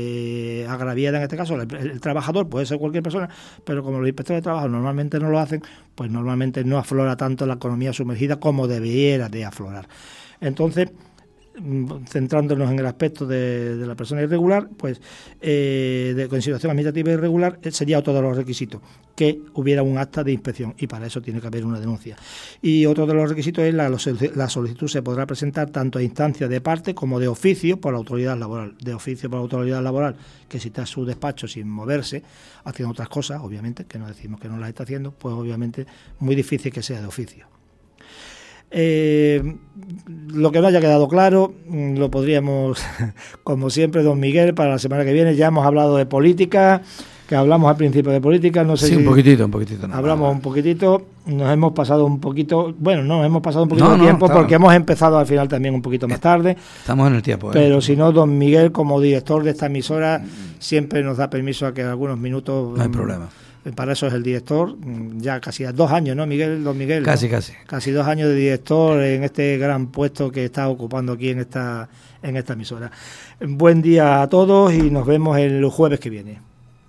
eh, agraviada en este caso, el, el trabajador puede ser cualquier persona, pero como los inspectores de trabajo normalmente no lo hacen, pues normalmente no aflora tanto la economía sumergida como debiera de aflorar. Entonces, centrándonos en el aspecto de, de la persona irregular, pues eh, de con situación administrativa irregular eh, sería otro de los requisitos, que hubiera un acta de inspección, y para eso tiene que haber una denuncia. Y otro de los requisitos es la, la solicitud se podrá presentar tanto a instancia de parte como de oficio por la autoridad laboral. De oficio por la autoridad laboral, que si está en su despacho sin moverse, haciendo otras cosas, obviamente, que no decimos que no las está haciendo, pues obviamente muy difícil que sea de oficio. Eh, lo que no haya quedado claro lo podríamos, como siempre, don Miguel, para la semana que viene. Ya hemos hablado de política, que hablamos al principio de política, no sé
sí,
si
un poquitito, un poquitito. No,
hablamos
no, no.
un poquitito, nos hemos pasado un poquito, bueno, no, hemos pasado un poquito
no,
de
no,
tiempo
estaba.
porque hemos empezado al final también un poquito más tarde.
Estamos en el tiempo. ¿eh?
Pero si no, don Miguel, como director de esta emisora, siempre nos da permiso a que algunos minutos...
No hay problema.
Para eso es el director, ya casi a dos años, ¿no, Miguel? Don Miguel.
Casi,
¿no?
casi.
Casi dos años de director en este gran puesto que está ocupando aquí en esta, en esta emisora. Buen día a todos y nos vemos el jueves que viene.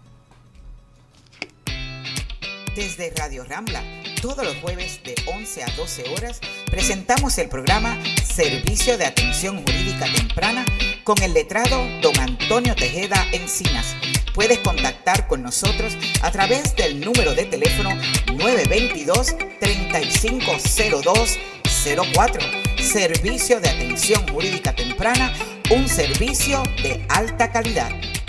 Desde Radio Rambla, todos los jueves de once a doce horas, presentamos el programa Servicio de Atención Jurídica Temprana con el letrado don Antonio Tejeda Encinas. Puedes contactar con nosotros a través del número de teléfono nueve dos dos, tres cinco cero dos cero cuatro. Servicio de Atención Jurídica Temprana, un servicio de alta calidad.